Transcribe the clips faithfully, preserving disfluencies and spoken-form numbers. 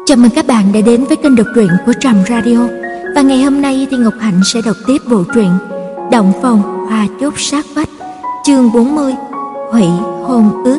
Chào mừng các bạn đã đến với kênh đọc truyện của Trầm Radio. Và ngày hôm nay thì Ngọc Hạnh sẽ đọc tiếp bộ truyện Động phòng hoa chốt sát vách, chương bốn mươi, hủy hôn ước.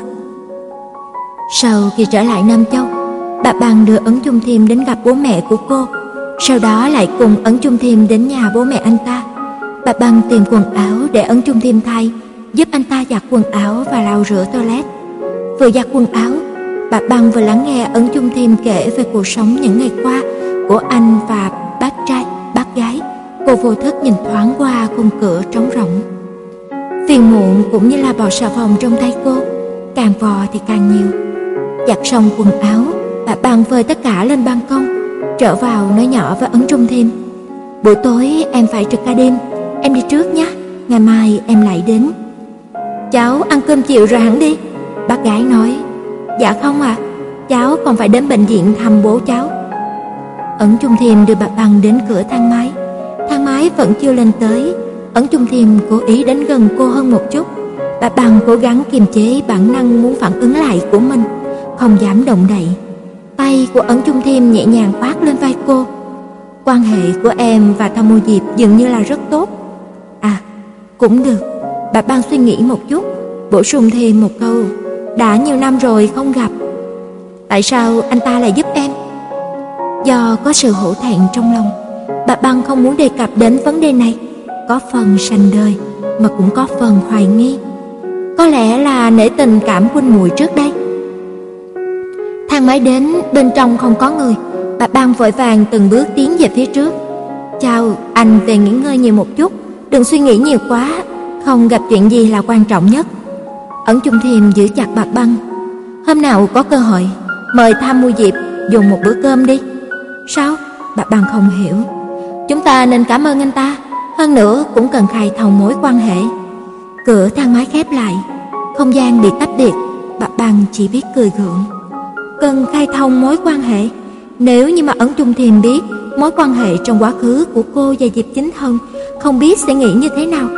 Sau khi trở lại Nam Châu, bà Bằng đưa Ấn Chung Thiêm đến gặp bố mẹ của cô, sau đó lại cùng Ấn Chung Thiêm đến nhà bố mẹ anh ta. Bà Bằng tìm quần áo để Ấn Chung Thiêm thay, giúp anh ta giặt quần áo và lau rửa toilet. Vừa giặt quần áo, bà Bằng vừa lắng nghe Ấn Chung Thiêm kể về cuộc sống những ngày qua của anh và bác trai, bác gái. Cô vô thức nhìn thoáng qua khung cửa trống rỗng. Phiền muộn cũng như là bò xà phòng trong tay cô, càng vò thì càng nhiều. Giặt xong quần áo, bà Bằng phơi tất cả lên ban công, trở vào nói nhỏ với Ấn Chung Thiêm: "Buổi tối em phải trực ca đêm, em đi trước nhé, ngày mai em lại đến." "Cháu ăn cơm chiều rồi hẳn đi," bác gái nói. "Dạ không ạ, à, cháu còn phải đến bệnh viện thăm bố cháu." Ấn Chung Thiêm đưa bà Bằng đến cửa thang máy. Thang máy vẫn chưa lên tới. Ấn Chung Thiêm cố ý đến gần cô hơn một chút. Bà Bằng cố gắng kiềm chế bản năng muốn phản ứng lại của mình, không dám động đậy. Tay của Ấn Chung Thiêm nhẹ nhàng khoác lên vai cô. "Quan hệ của em và Tham Mô Diệp dường như là rất tốt." "À, cũng được." Bà Bằng suy nghĩ một chút, bổ sung thêm một câu: "Đã nhiều năm rồi không gặp." "Tại sao anh ta lại giúp em?" Do có sự hổ thẹn trong lòng, bà Bằng không muốn đề cập đến vấn đề này. Có phần sành đời, mà cũng có phần hoài nghi. Có lẽ là nể tình cảm huynh muội trước đây. Thang máy đến, bên trong không có người. Bà Bằng vội vàng từng bước tiến về phía trước. "Chào, anh về nghỉ ngơi nhiều một chút, đừng suy nghĩ nhiều quá, không gặp chuyện gì là quan trọng nhất." Ấn Chung Thiêm giữ chặt bà Bằng. "Hôm nào có cơ hội, mời Tham Mô Diệp dùng một bữa cơm đi." "Sao?" Bà Bằng không hiểu. "Chúng ta nên cảm ơn anh ta, hơn nữa cũng cần khai thông mối quan hệ." Cửa thang máy khép lại, không gian bị tách biệt. Bà Bằng chỉ biết cười gượng. Cần khai thông mối quan hệ? Nếu như mà Ấn Chung Thiêm biết mối quan hệ trong quá khứ của cô và Diệp Chính Thân, không biết sẽ nghĩ như thế nào.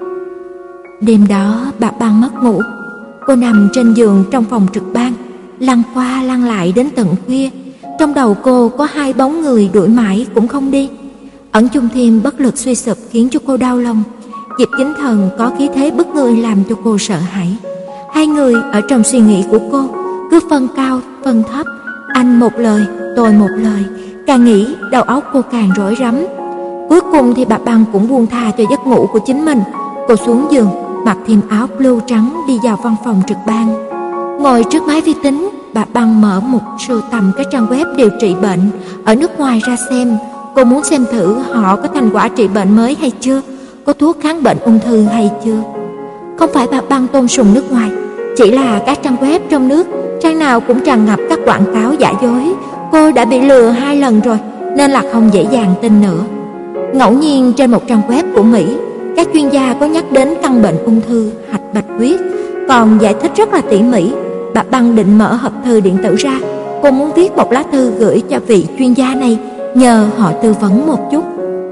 Đêm đó bà Bằng mất ngủ. Cô nằm trên giường trong phòng trực ban, lăn qua lăn lại đến tận khuya. Trong đầu cô có hai bóng người đuổi mãi cũng không đi. Ấn Chung Thiêm bất lực suy sụp khiến cho cô đau lòng. Diệp Chính Thần có khí thế bức người làm cho cô sợ hãi. Hai người ở trong suy nghĩ của cô cứ phân cao phân thấp, anh một lời tôi một lời, càng nghĩ đầu óc cô càng rối rắm. Cuối cùng thì bà Bằng cũng buông tha cho giấc ngủ của chính mình. Cô xuống giường, mặc thêm áo blue trắng đi vào văn phòng trực ban. Ngồi trước máy vi tính, bà Bằng mở một sưu tầm các trang web điều trị bệnh ở nước ngoài ra xem. Cô muốn xem thử họ có thành quả trị bệnh mới hay chưa, có thuốc kháng bệnh ung thư hay chưa. Không phải bà Bằng tôn sùng nước ngoài, chỉ là các trang web trong nước, trang nào cũng tràn ngập các quảng cáo giả dối. Cô đã bị lừa hai lần rồi, nên là không dễ dàng tin nữa. Ngẫu nhiên trên một trang web của Mỹ, các chuyên gia có nhắc đến căn bệnh ung thư hạch bạch huyết, còn giải thích rất là tỉ mỉ. Bà Bằng định mở hộp thư điện tử ra. Cô muốn viết một lá thư gửi cho vị chuyên gia này, nhờ họ tư vấn một chút.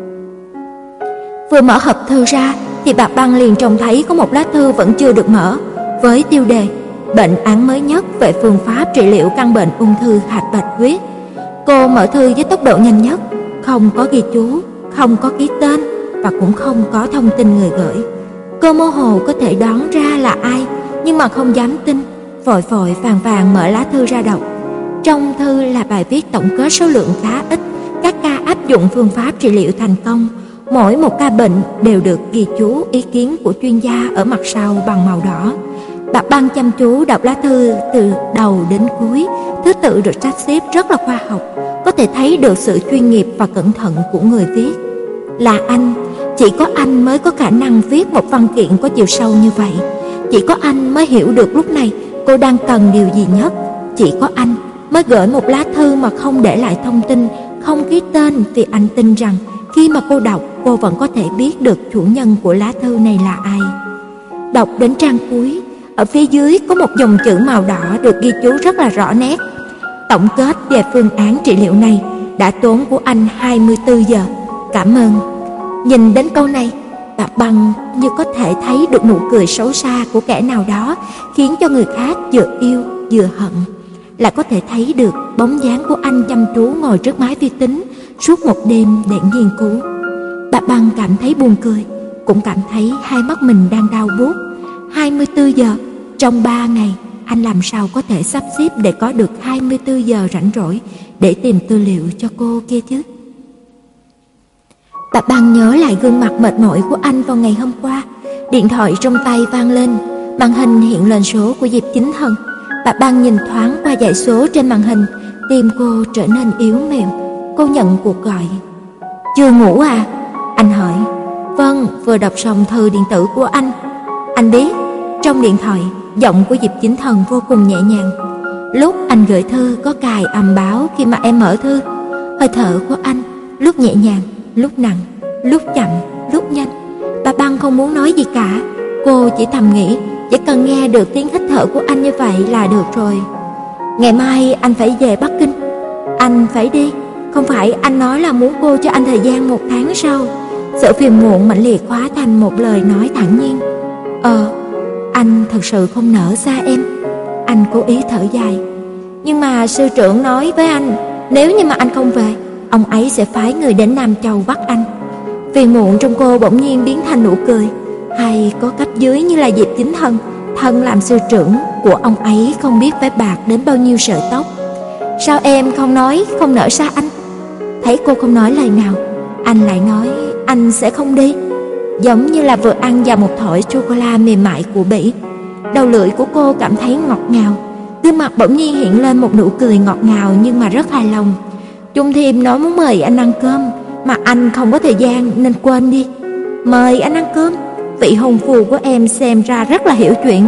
Vừa mở hộp thư ra thì bà Bằng liền trông thấy có một lá thư vẫn chưa được mở, với tiêu đề bệnh án mới nhất về phương pháp trị liệu căn bệnh ung thư hạch bạch huyết. Cô mở thư với tốc độ nhanh nhất, không có ghi chú, không có ký tên và cũng không có thông tin người gửi. Cô mơ hồ có thể đoán ra là ai, nhưng mà không dám tin, vội vội vàng vàng mở lá thư ra đọc. Trong thư là bài viết tổng kết số lượng khá ít các ca áp dụng phương pháp trị liệu thành công. Mỗi một ca bệnh đều được ghi chú ý kiến của chuyên gia ở mặt sau bằng màu đỏ. Bà Bằng chăm chú đọc lá thư từ đầu đến cuối, thứ tự được sắp xếp rất là khoa học, có thể thấy được sự chuyên nghiệp và cẩn thận của người viết. Là anh, chỉ có anh mới có khả năng viết một văn kiện có chiều sâu như vậy. Chỉ có anh mới hiểu được lúc này cô đang cần điều gì nhất. Chỉ có anh mới gửi một lá thư mà không để lại thông tin, không ký tên, vì anh tin rằng khi mà cô đọc, cô vẫn có thể biết được chủ nhân của lá thư này là ai. Đọc đến trang cuối, ở phía dưới có một dòng chữ màu đỏ được ghi chú rất là rõ nét: tổng kết về phương án trị liệu này đã tốn của anh hai mươi tư giờ. Cảm ơn. Nhìn đến câu này, bà Bằng như có thể thấy được nụ cười xấu xa của kẻ nào đó, khiến cho người khác vừa yêu vừa hận. là có thể thấy được bóng dáng của anh chăm chú ngồi trước máy vi tính suốt một đêm để nghiên cứu. Bà Băng cảm thấy buồn cười, cũng cảm thấy hai mắt mình đang đau buốt. hai mươi tư giờ, trong ba ngày, anh làm sao có thể sắp xếp để có được hai mươi tư giờ rảnh rỗi để tìm tư liệu cho cô kia chứ? Bà Băng nhớ lại gương mặt mệt mỏi của anh vào ngày hôm qua. Điện thoại trong tay vang lên, màn hình hiện lên số của Diệp Chính Thần. Bà Băng nhìn thoáng qua dãy số trên màn hình, tim cô trở nên yếu mềm. Cô nhận cuộc gọi. "Chưa ngủ à?" Anh hỏi. "Vâng, vừa đọc xong thư điện tử của anh." Anh biết. Trong điện thoại, giọng của Diệp Chính Thần vô cùng nhẹ nhàng. "Lúc anh gửi thư có cài âm báo khi mà em mở thư. Hơi thở của anh lúc nhẹ nhàng, lúc nặng, lúc chậm, lúc nhanh." Bà Băng không muốn nói gì cả. Cô chỉ thầm nghĩ, chỉ cần nghe được tiếng hít thở của anh như vậy là được rồi. "Ngày mai anh phải về Bắc Kinh." "Anh phải đi? Không phải anh nói là muốn cô cho anh thời gian một tháng sao?" Sự phiền muộn mãnh liệt hóa thành một lời nói thản nhiên. Ờ, anh thật sự không nỡ xa em." Anh cố ý thở dài. "Nhưng mà sư trưởng nói với anh, nếu như mà anh không về, ông ấy sẽ phái người đến Nam Châu bắt anh." Phiền muộn trong cô bỗng nhiên biến thành nụ cười. Hay có cấp dưới như là Diệp Chính Thần, thân làm sư trưởng của ông ấy không biết phải bạc đến bao nhiêu sợi tóc. "Sao em không nói không nỡ xa anh?" Thấy cô không nói lời nào, anh lại nói anh sẽ không đi. Giống như là vừa ăn vào một thỏi chocolate mềm mại của Bỉ. Đầu lưỡi của cô cảm thấy ngọt ngào, gương mặt bỗng nhiên hiện lên một nụ cười ngọt ngào nhưng mà rất hài lòng. Chung Thiêm nói muốn mời anh ăn cơm, mà anh không có thời gian nên quên đi. Mời anh ăn cơm? Vị hôn phu của em xem ra rất là hiểu chuyện.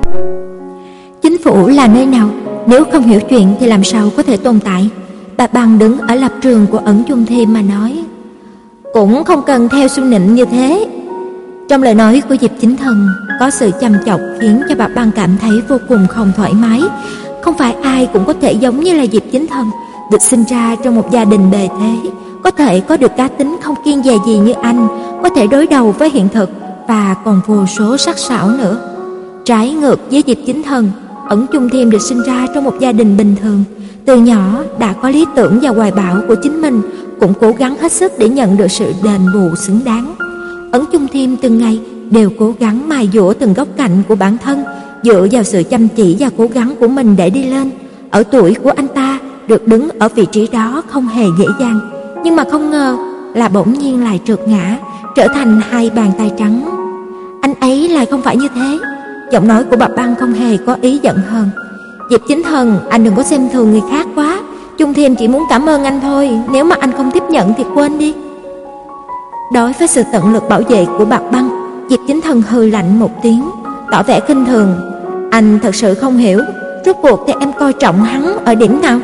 Chính phủ là nơi nào? Nếu không hiểu chuyện thì làm sao có thể tồn tại? Bà Băng đứng ở lập trường của Ẩn Chung Thiêm mà nói. Cũng không cần theo suy nịnh như thế. Trong lời nói của Diệp Chính Thần có sự chăm chọc khiến cho bà Băng cảm thấy vô cùng không thoải mái. Không phải ai cũng có thể giống như là Diệp Chính Thần, được sinh ra trong một gia đình bề thế, có thể có được cá tính không kiêng dè gì như anh, có thể đối đầu với hiện thực và còn vô số sắc sảo nữa. Trái ngược với Diệp Chính Thần, Ẩn Chung Thiêm được sinh ra trong một gia đình bình thường, từ nhỏ đã có lý tưởng và hoài bão của chính mình, cũng cố gắng hết sức để nhận được sự đền bù xứng đáng. Ẩn Chung Thiêm từng ngày đều cố gắng mài dũa từng góc cạnh của bản thân, dựa vào sự chăm chỉ và cố gắng của mình để đi lên. Ở tuổi của anh ta, được đứng ở vị trí đó không hề dễ dàng, nhưng mà không ngờ là bỗng nhiên lại trượt ngã, trở thành hai bàn tay trắng. Anh ấy lại không phải như thế. Giọng nói của bà Băng không hề có ý giận hờn. Diệp Chính Thần, anh đừng có xem thường người khác quá. Chung Thiêm chỉ muốn cảm ơn anh thôi, nếu mà anh không tiếp nhận thì quên đi. Đối với sự tận lực bảo vệ của bà Băng, Diệp Chính Thần hừ lạnh một tiếng, tỏ vẻ khinh thường. Anh thật sự không hiểu, rốt cuộc thì em coi trọng hắn ở điểm nào?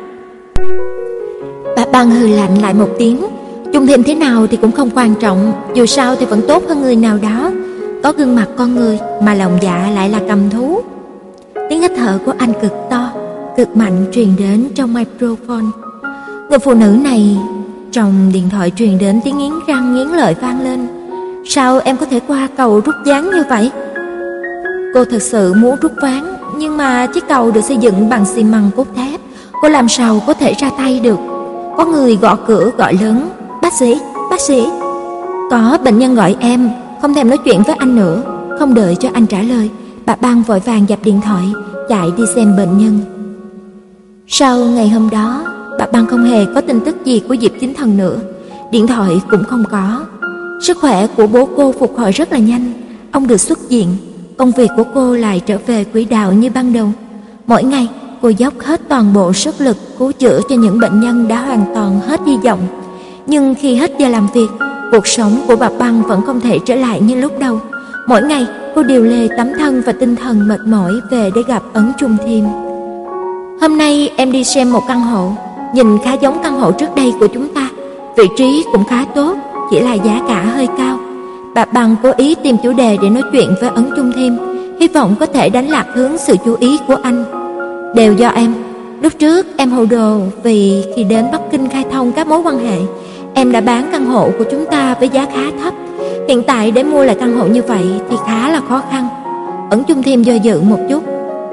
Bà Băng hừ lạnh lại một tiếng. Chung Thiêm thế nào thì cũng không quan trọng, dù sao thì vẫn tốt hơn người nào đó. Có gương mặt con người mà lòng dạ lại là cầm thú. Tiếng hít thở của anh cực to, cực mạnh truyền đến trong microphone. Người phụ nữ này, trong điện thoại truyền đến tiếng nghiến răng nghiến lợi vang lên. Sao em có thể qua cầu rút ván như vậy? Cô thật sự muốn rút ván, nhưng mà chiếc cầu được xây dựng bằng xi măng cốt thép, cô làm sao có thể ra tay được? Có người gõ cửa gọi lớn. Bác sĩ, bác sĩ. Có bệnh nhân gọi em, không thèm nói chuyện với anh nữa. Không đợi cho anh trả lời, bà Băng vội vàng dập điện thoại, chạy đi xem bệnh nhân. Sau ngày hôm đó, bà Băng không hề có tin tức gì của Diệp Chính Thần nữa. Điện thoại cũng không có. Sức khỏe của bố cô phục hồi rất là nhanh. Ông được xuất viện. Công việc của cô lại trở về quỹ đạo như ban đầu. Mỗi ngày, cô dốc hết toàn bộ sức lực cứu chữa cho những bệnh nhân đã hoàn toàn hết hy vọng. Nhưng khi hết giờ làm việc, cuộc sống của bà Băng vẫn không thể trở lại như lúc đầu. Mỗi ngày, cô điều lê tấm thân và tinh thần mệt mỏi về để gặp Ẩn Chung Thiêm. Hôm nay em đi xem một căn hộ, nhìn khá giống căn hộ trước đây của chúng ta. Vị trí cũng khá tốt, chỉ là giá cả hơi cao. Bà Băng cố ý tìm chủ đề để nói chuyện với Ẩn Chung Thiêm, hy vọng có thể đánh lạc hướng sự chú ý của anh. Đều do em. Lúc trước em hồ đồ vì khi đến Bắc Kinh khai thông các mối quan hệ, em đã bán căn hộ của chúng ta với giá khá thấp. Hiện tại để mua lại căn hộ như vậy thì khá là khó khăn. Ẩn Chung Thiêm do dự một chút.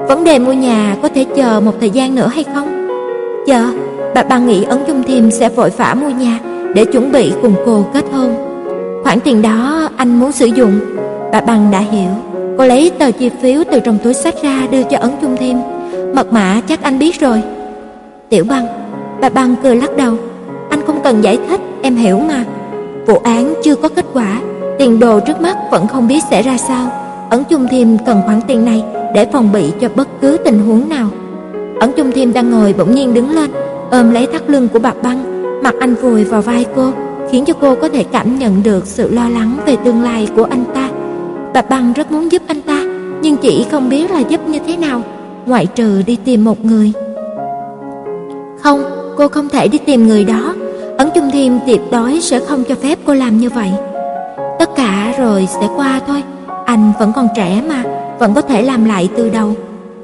Vấn đề mua nhà có thể chờ một thời gian nữa hay không? Chờ, bà Băng nghĩ Ấn Chung Thiêm sẽ vội vã mua nhà để chuẩn bị cùng cô kết hôn. Khoản tiền đó anh muốn sử dụng. Bà Băng đã hiểu. Cô lấy tờ chi phiếu từ trong túi xách ra đưa cho Ấn Chung Thiêm. Mật mã chắc anh biết rồi. Tiểu Băng, bà Băng cười lắc đầu. Anh không cần giải thích, em hiểu mà. Vụ án chưa có kết quả, tiền đồ trước mắt vẫn không biết sẽ ra sao. Ấn Chung Thiêm cần khoản tiền này để phòng bị cho bất cứ tình huống nào. Ấn Chung Thiêm đang ngồi bỗng nhiên đứng lên, ôm lấy thắt lưng của bà Băng, mặt anh vùi vào vai cô, khiến cho cô có thể cảm nhận được sự lo lắng về tương lai của anh ta. Bà Băng rất muốn giúp anh ta, nhưng chỉ không biết là giúp như thế nào, ngoại trừ đi tìm một người. Không, cô không thể đi tìm người đó. Ấn Chung Thiêm tuyệt đối sẽ không cho phép cô làm như vậy. Tất cả rồi sẽ qua thôi. Anh vẫn còn trẻ mà, vẫn có thể làm lại từ đầu.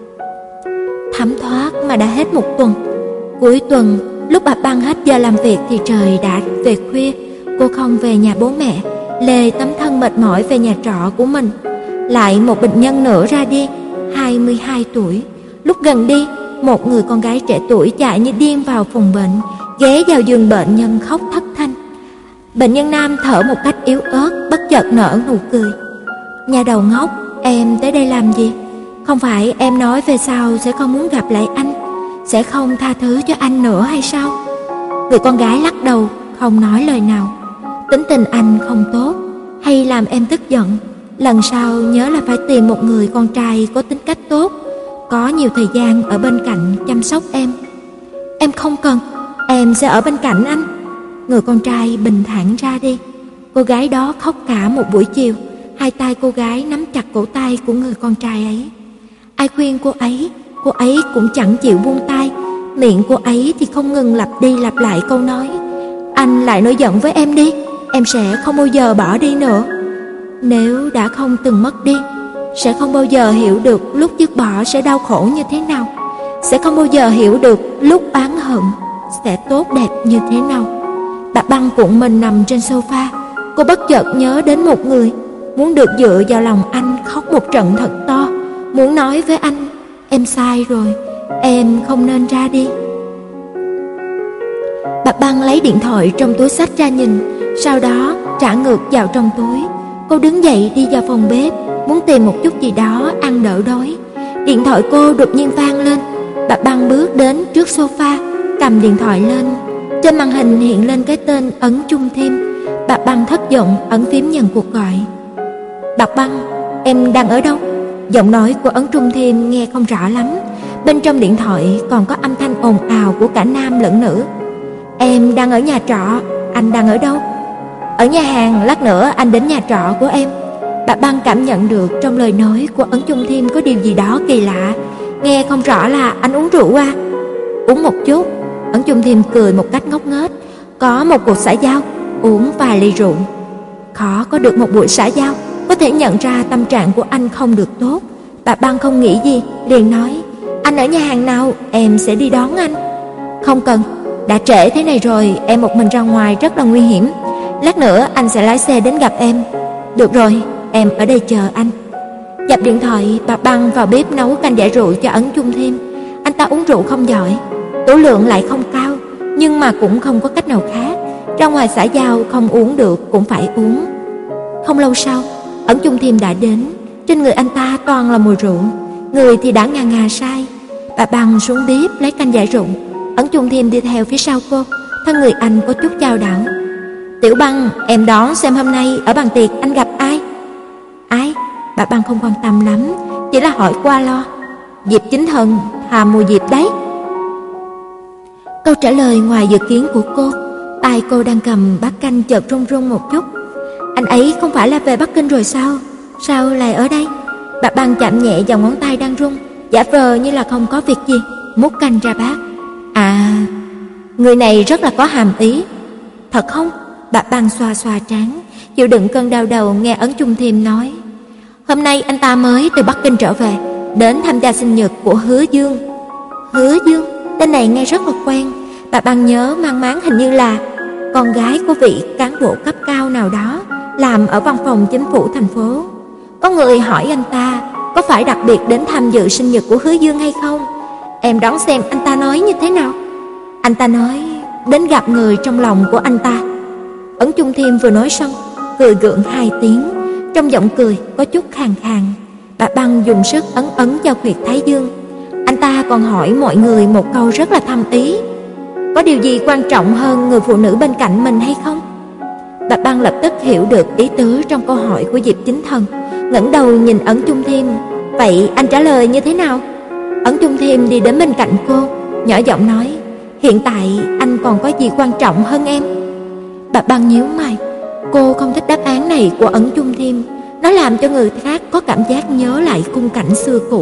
Thấm thoát mà đã hết một tuần. Cuối tuần, lúc bà Băng hết giờ làm việc thì trời đã về khuya. Cô không về nhà bố mẹ, lê tấm thân mệt mỏi về nhà trọ của mình. Lại một bệnh nhân nữa ra đi, hai mươi hai tuổi. Lúc gần đi, một người con gái trẻ tuổi chạy như điên vào phòng bệnh, ghé vào giường bệnh nhân khóc thất thanh. Bệnh nhân nam thở một cách yếu ớt, bất chợt nở nụ cười. Nhà đầu ngốc, em tới đây làm gì? Không phải em nói về sau sẽ không muốn gặp lại anh, sẽ không tha thứ cho anh nữa hay sao? Người con gái lắc đầu, không nói lời nào. Tính tình anh không tốt, hay làm em tức giận. Lần sau nhớ là phải tìm một người con trai có tính cách tốt, có nhiều thời gian ở bên cạnh chăm sóc em. Em không cần, em sẽ ở bên cạnh anh. Người con trai bình thản ra đi. Cô gái đó khóc cả một buổi chiều. Hai tay cô gái nắm chặt cổ tay của người con trai ấy. Ai khuyên cô ấy, cô ấy cũng chẳng chịu buông tay. Miệng cô ấy thì không ngừng lặp đi lặp lại câu nói: anh lại nổi giận với em đi, em sẽ không bao giờ bỏ đi nữa. Nếu đã không từng mất đi, sẽ không bao giờ hiểu được lúc dứt bỏ sẽ đau khổ như thế nào, sẽ không bao giờ hiểu được lúc oán hận sẽ tốt đẹp như thế nào. Bà Băng cuộn mình nằm trên sofa. Cô bất chợt nhớ đến một người, muốn được dựa vào lòng anh khóc một trận thật to, muốn nói với anh: em sai rồi, em không nên ra đi. Bà Băng lấy điện thoại trong túi xách ra nhìn, sau đó trả ngược vào trong túi. Cô đứng dậy đi vào phòng bếp, muốn tìm một chút gì đó ăn đỡ đói. Điện thoại cô đột nhiên vang lên. Bà Băng bước đến trước sofa, cầm điện thoại lên. Trên màn hình hiện lên cái tên Ấn Chung Thiêm. Bà Băng thất vọng ấn phím nhận cuộc gọi. Bà Băng, em đang ở đâu? Giọng nói của Ấn Chung Thiêm nghe không rõ lắm. Bên trong điện thoại còn có âm thanh ồn ào của cả nam lẫn nữ. Em đang ở nhà trọ, anh đang ở đâu? Ở nhà hàng, lát nữa anh đến nhà trọ của em. Bà Băng cảm nhận được trong lời nói của Ấn Chung Thiêm có điều gì đó kỳ lạ. Nghe không rõ là anh uống rượu à? Uống một chút. Ấn Chung Thiêm cười một cách ngốc nghếch. Có một cuộc xã giao, uống vài ly rượu. Khó có được một buổi xã giao, có thể nhận ra tâm trạng của anh không được tốt. Bà Băng không nghĩ gì, liền nói: anh ở nhà hàng nào, em sẽ đi đón anh. Không cần, đã trễ thế này rồi, em một mình ra ngoài rất là nguy hiểm. Lát nữa anh sẽ lái xe đến gặp em. Được rồi, em ở đây chờ anh. Dập điện thoại, bà Băng vào bếp nấu canh giải rượu cho Ấn Chung Thiêm. Anh ta uống rượu không giỏi, tố lượng lại không cao, nhưng mà cũng không có cách nào khác. Ra ngoài xã giao không uống được cũng phải uống. Không lâu sau, Ấn Chung Thiêm đã đến. Trên người anh ta toàn là mùi rượu, người thì đã ngà ngà say. Bà Băng xuống bếp lấy canh giải rượu. Ấn Chung Thiêm đi theo phía sau cô. Thân người anh có chút chao đảo. Tiểu Băng, em đoán xem hôm nay ở bàn tiệc anh gặp ai? Ai? Bà Băng không quan tâm lắm, chỉ là hỏi qua lo. Diệp Chính Thần, Hà Mùi Diệp đấy. Câu trả lời ngoài dự kiến của cô. Tay cô đang cầm bát canh chợt run run một chút. Anh ấy không phải là về Bắc Kinh rồi sao? Sao lại ở đây? Bà Băng chạm nhẹ vào ngón tay đang run, giả vờ như là không có việc gì, múc canh ra bát. À, người này rất là có hàm ý. Thật không? Bà Băng xoa xoa trán, chịu đựng cơn đau đầu nghe Ấn Chung Thiêm nói. Hôm nay anh ta mới từ Bắc Kinh trở về, đến tham gia sinh nhật của Hứa Dương. Hứa Dương, tên này nghe rất là quen. Bà Băng nhớ mang máng hình như là con gái của vị cán bộ cấp cao nào đó, làm ở văn phòng chính phủ thành phố. Có người hỏi anh ta có phải đặc biệt đến tham dự sinh nhật của Hứa Dương hay không? Em đoán xem anh ta nói như thế nào. Anh ta nói đến gặp người trong lòng của anh ta. Ẩn Chung Thiêm vừa nói xong, cười gượng hai tiếng, trong giọng cười có chút khàn khàn. Bà Băng dùng sức ấn ấn vào huyệt thái dương. Anh ta còn hỏi mọi người một câu rất là thâm ý: có điều gì quan trọng hơn người phụ nữ bên cạnh mình hay không? Bà Băng lập tức hiểu được ý tứ trong câu hỏi của Diệp Chính Thần, ngẩng đầu nhìn Ẩn Chung Thiêm. Vậy anh trả lời như thế nào? Ẩn Chung Thiêm đi đến bên cạnh cô, nhỏ giọng nói: hiện tại anh còn có gì quan trọng hơn em? Bà Băng nhíu mày. Cô không thích đáp án này của Ẩn Chung Thiêm, nó làm cho người khác có cảm giác nhớ lại khung cảnh xưa cũ.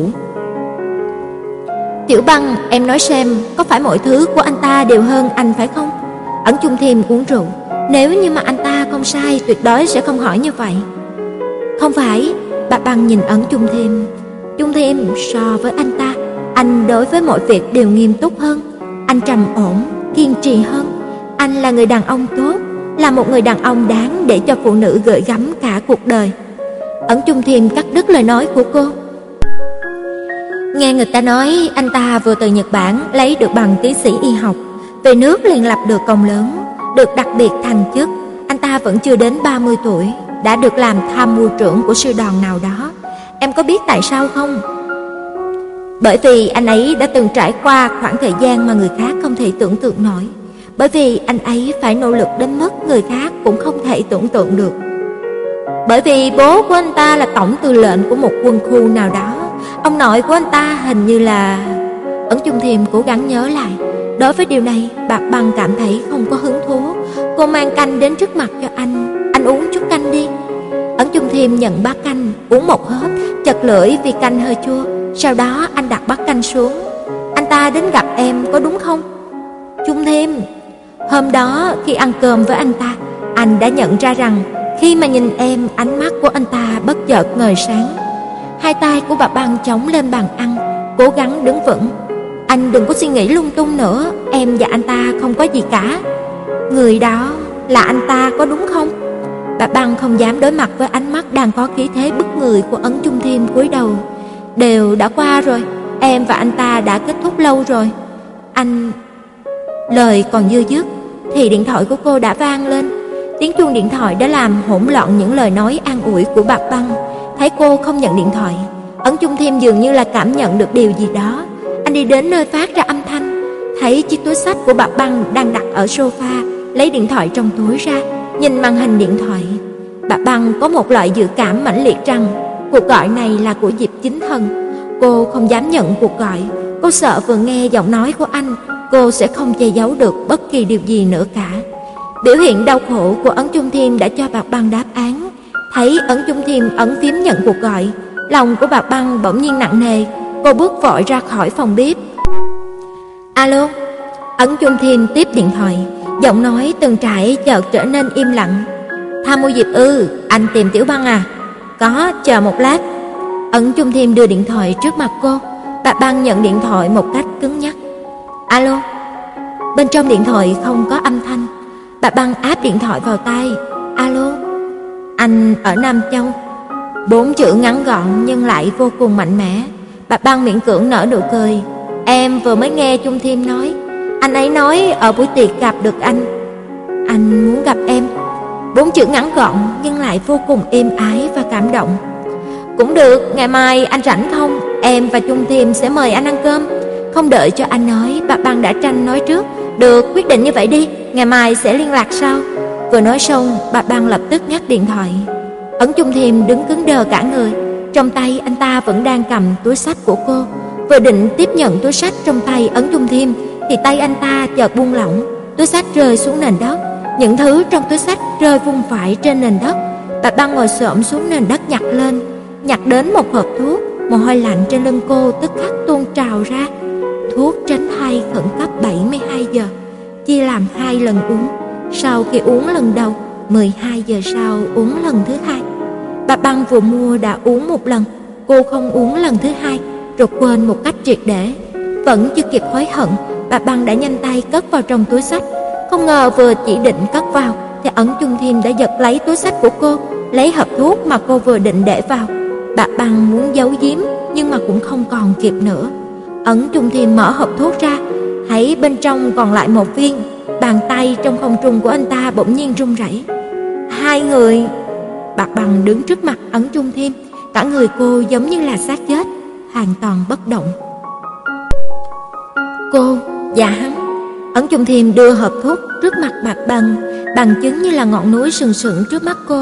Tiểu Băng, em nói xem, có phải mọi thứ của anh ta đều hơn anh phải không? Ẩn Chung Thiêm uống rượu. Nếu như mà anh ta không sai, tuyệt đối sẽ không hỏi như vậy. Không phải. Bà Băng nhìn Ẩn Chung Thiêm. Chung Thiêm, so với anh ta, anh đối với mọi việc đều nghiêm túc hơn. Anh trầm ổn, kiên trì hơn. Anh là người đàn ông tốt, là một người đàn ông đáng để cho phụ nữ gửi gắm cả cuộc đời. Ẩn Chung Thiêm cắt đứt lời nói của cô. Nghe người ta nói anh ta vừa từ Nhật Bản lấy được bằng tiến sĩ y học, về nước liền lập được công lớn, được đặc biệt thành chức. Anh ta vẫn chưa đến ba mươi tuổi, đã được làm tham mưu trưởng của sư đoàn nào đó. Em có biết tại sao không? Bởi vì anh ấy đã từng trải qua khoảng thời gian mà người khác không thể tưởng tượng nổi. Bởi vì anh ấy phải nỗ lực đến mức người khác cũng không thể tưởng tượng được. Bởi vì bố của anh ta là tổng tư lệnh của một quân khu nào đó. Ông nội của anh ta hình như là... Ẩn Chung Thiêm cố gắng nhớ lại. Đối với điều này, bà Băng cảm thấy không có hứng thú. Cô mang canh đến trước mặt cho anh. Anh uống chút canh đi. Ẩn Chung Thiêm nhận bát canh, uống một hớp, chật lưỡi vì canh hơi chua. Sau đó anh đặt bát canh xuống. Anh ta đến gặp em có đúng không? Chung Thiêm, hôm đó khi ăn cơm với anh ta, anh đã nhận ra rằng khi mà nhìn em, ánh mắt của anh ta bất chợt ngời sáng. Hai tay của bà Băng chống lên bàn ăn, cố gắng đứng vững. Anh đừng có suy nghĩ lung tung nữa, em và anh ta không có gì cả. Người đó là anh ta có đúng không? Bà Băng không dám đối mặt với ánh mắt đang có khí thế bức người của Ẩn Chung Thiêm cúi đầu. Đều đã qua rồi, em và anh ta đã kết thúc lâu rồi. Anh... Lời còn chưa dứt thì điện thoại của cô đã vang lên. Tiếng chuông điện thoại đã làm hỗn loạn những lời nói an ủi của bà Băng. Thấy cô không nhận điện thoại, Ẩn Chung Thiêm dường như là cảm nhận được điều gì đó. Anh đi đến nơi phát ra âm thanh, thấy chiếc túi xách của bà Băng đang đặt ở sofa, lấy điện thoại trong túi ra, nhìn màn hình điện thoại. Bà Băng có một loại dự cảm mãnh liệt rằng cuộc gọi này là của Diệp Chính Thần. Cô không dám nhận cuộc gọi. Cô sợ vừa nghe giọng nói của anh, cô sẽ không che giấu được bất kỳ điều gì nữa cả. Biểu hiện đau khổ của Ẩn Chung Thiêm đã cho bà Băng đáp án. Thấy Ẩn Chung Thiêm ấn phím nhận cuộc gọi, lòng của bà Băng bỗng nhiên nặng nề. Cô bước vội ra khỏi phòng bếp. Alo. Ẩn Chung Thiêm tiếp điện thoại, giọng nói từng trải chợt trở nên im lặng. Tham mưu Diệp ư, anh tìm Tiểu Băng à? Có, chờ một lát. Ẩn Chung Thiêm đưa điện thoại trước mặt cô. Bà Băng nhận điện thoại một cách cứng nhắc. Alo. Bên trong điện thoại không có âm thanh. Bà Băng áp điện thoại vào tai. Alo. Anh ở Nam Châu. Bốn chữ ngắn gọn nhưng lại vô cùng mạnh mẽ. Bà Băng miễn cưỡng nở nụ cười. Em vừa mới nghe Chung Thiêm nói, anh ấy nói ở buổi tiệc gặp được anh. Anh muốn gặp em. Bốn chữ ngắn gọn nhưng lại vô cùng êm ái và cảm động. Cũng được, ngày mai anh rảnh không? Em và Chung Thiêm sẽ mời anh ăn cơm. Không đợi cho anh nói, bà Băng đã tranh nói trước. Được, quyết định như vậy đi, ngày mai sẽ liên lạc sau. Vừa nói xong, bà Băng lập tức ngắt điện thoại. Ẩn Chung Thiêm đứng cứng đờ cả người. Trong tay anh ta vẫn đang cầm túi xách của cô. Vừa định tiếp nhận túi xách trong tay Ẩn Chung Thiêm thì tay anh ta chợt buông lỏng. Túi xách rơi xuống nền đất. Những thứ trong túi xách rơi vung vãi trên nền đất. Bà Băng ngồi xổm xuống nền đất nhặt lên, nhặt đến một hộp thuốc. Mồ hôi lạnh trên lưng cô tức khắc tuôn trào ra. Thuốc tránh thai khẩn cấp bảy mươi hai giờ, chia làm hai lần uống. Sau khi uống lần đầu, mười hai giờ sau uống lần thứ hai. Bà Băng vừa mua đã uống một lần, cô không uống lần thứ hai, rồi quên một cách triệt để. Vẫn chưa kịp hối hận, bà Băng đã nhanh tay cất vào trong túi xách. Không ngờ vừa chỉ định cất vào thì Ẩn Chung Thiêm đã giật lấy túi xách của cô, lấy hộp thuốc mà cô vừa định để vào. Bà Băng muốn giấu giếm nhưng mà cũng không còn kịp nữa. Ẩn Trung Thiêm mở hộp thuốc ra, thấy bên trong còn lại một viên. Bàn tay trong không trung của anh ta bỗng nhiên run rẩy. Hai người. Bà Băng đứng trước mặt Ẩn Trung Thiêm, cả người cô giống như là xác chết, hoàn toàn bất động. Cô, dạ hắn. Ẩn Trung Thiêm đưa hộp thuốc trước mặt bà Băng, bằng chứng như là ngọn núi sừng sững trước mắt cô.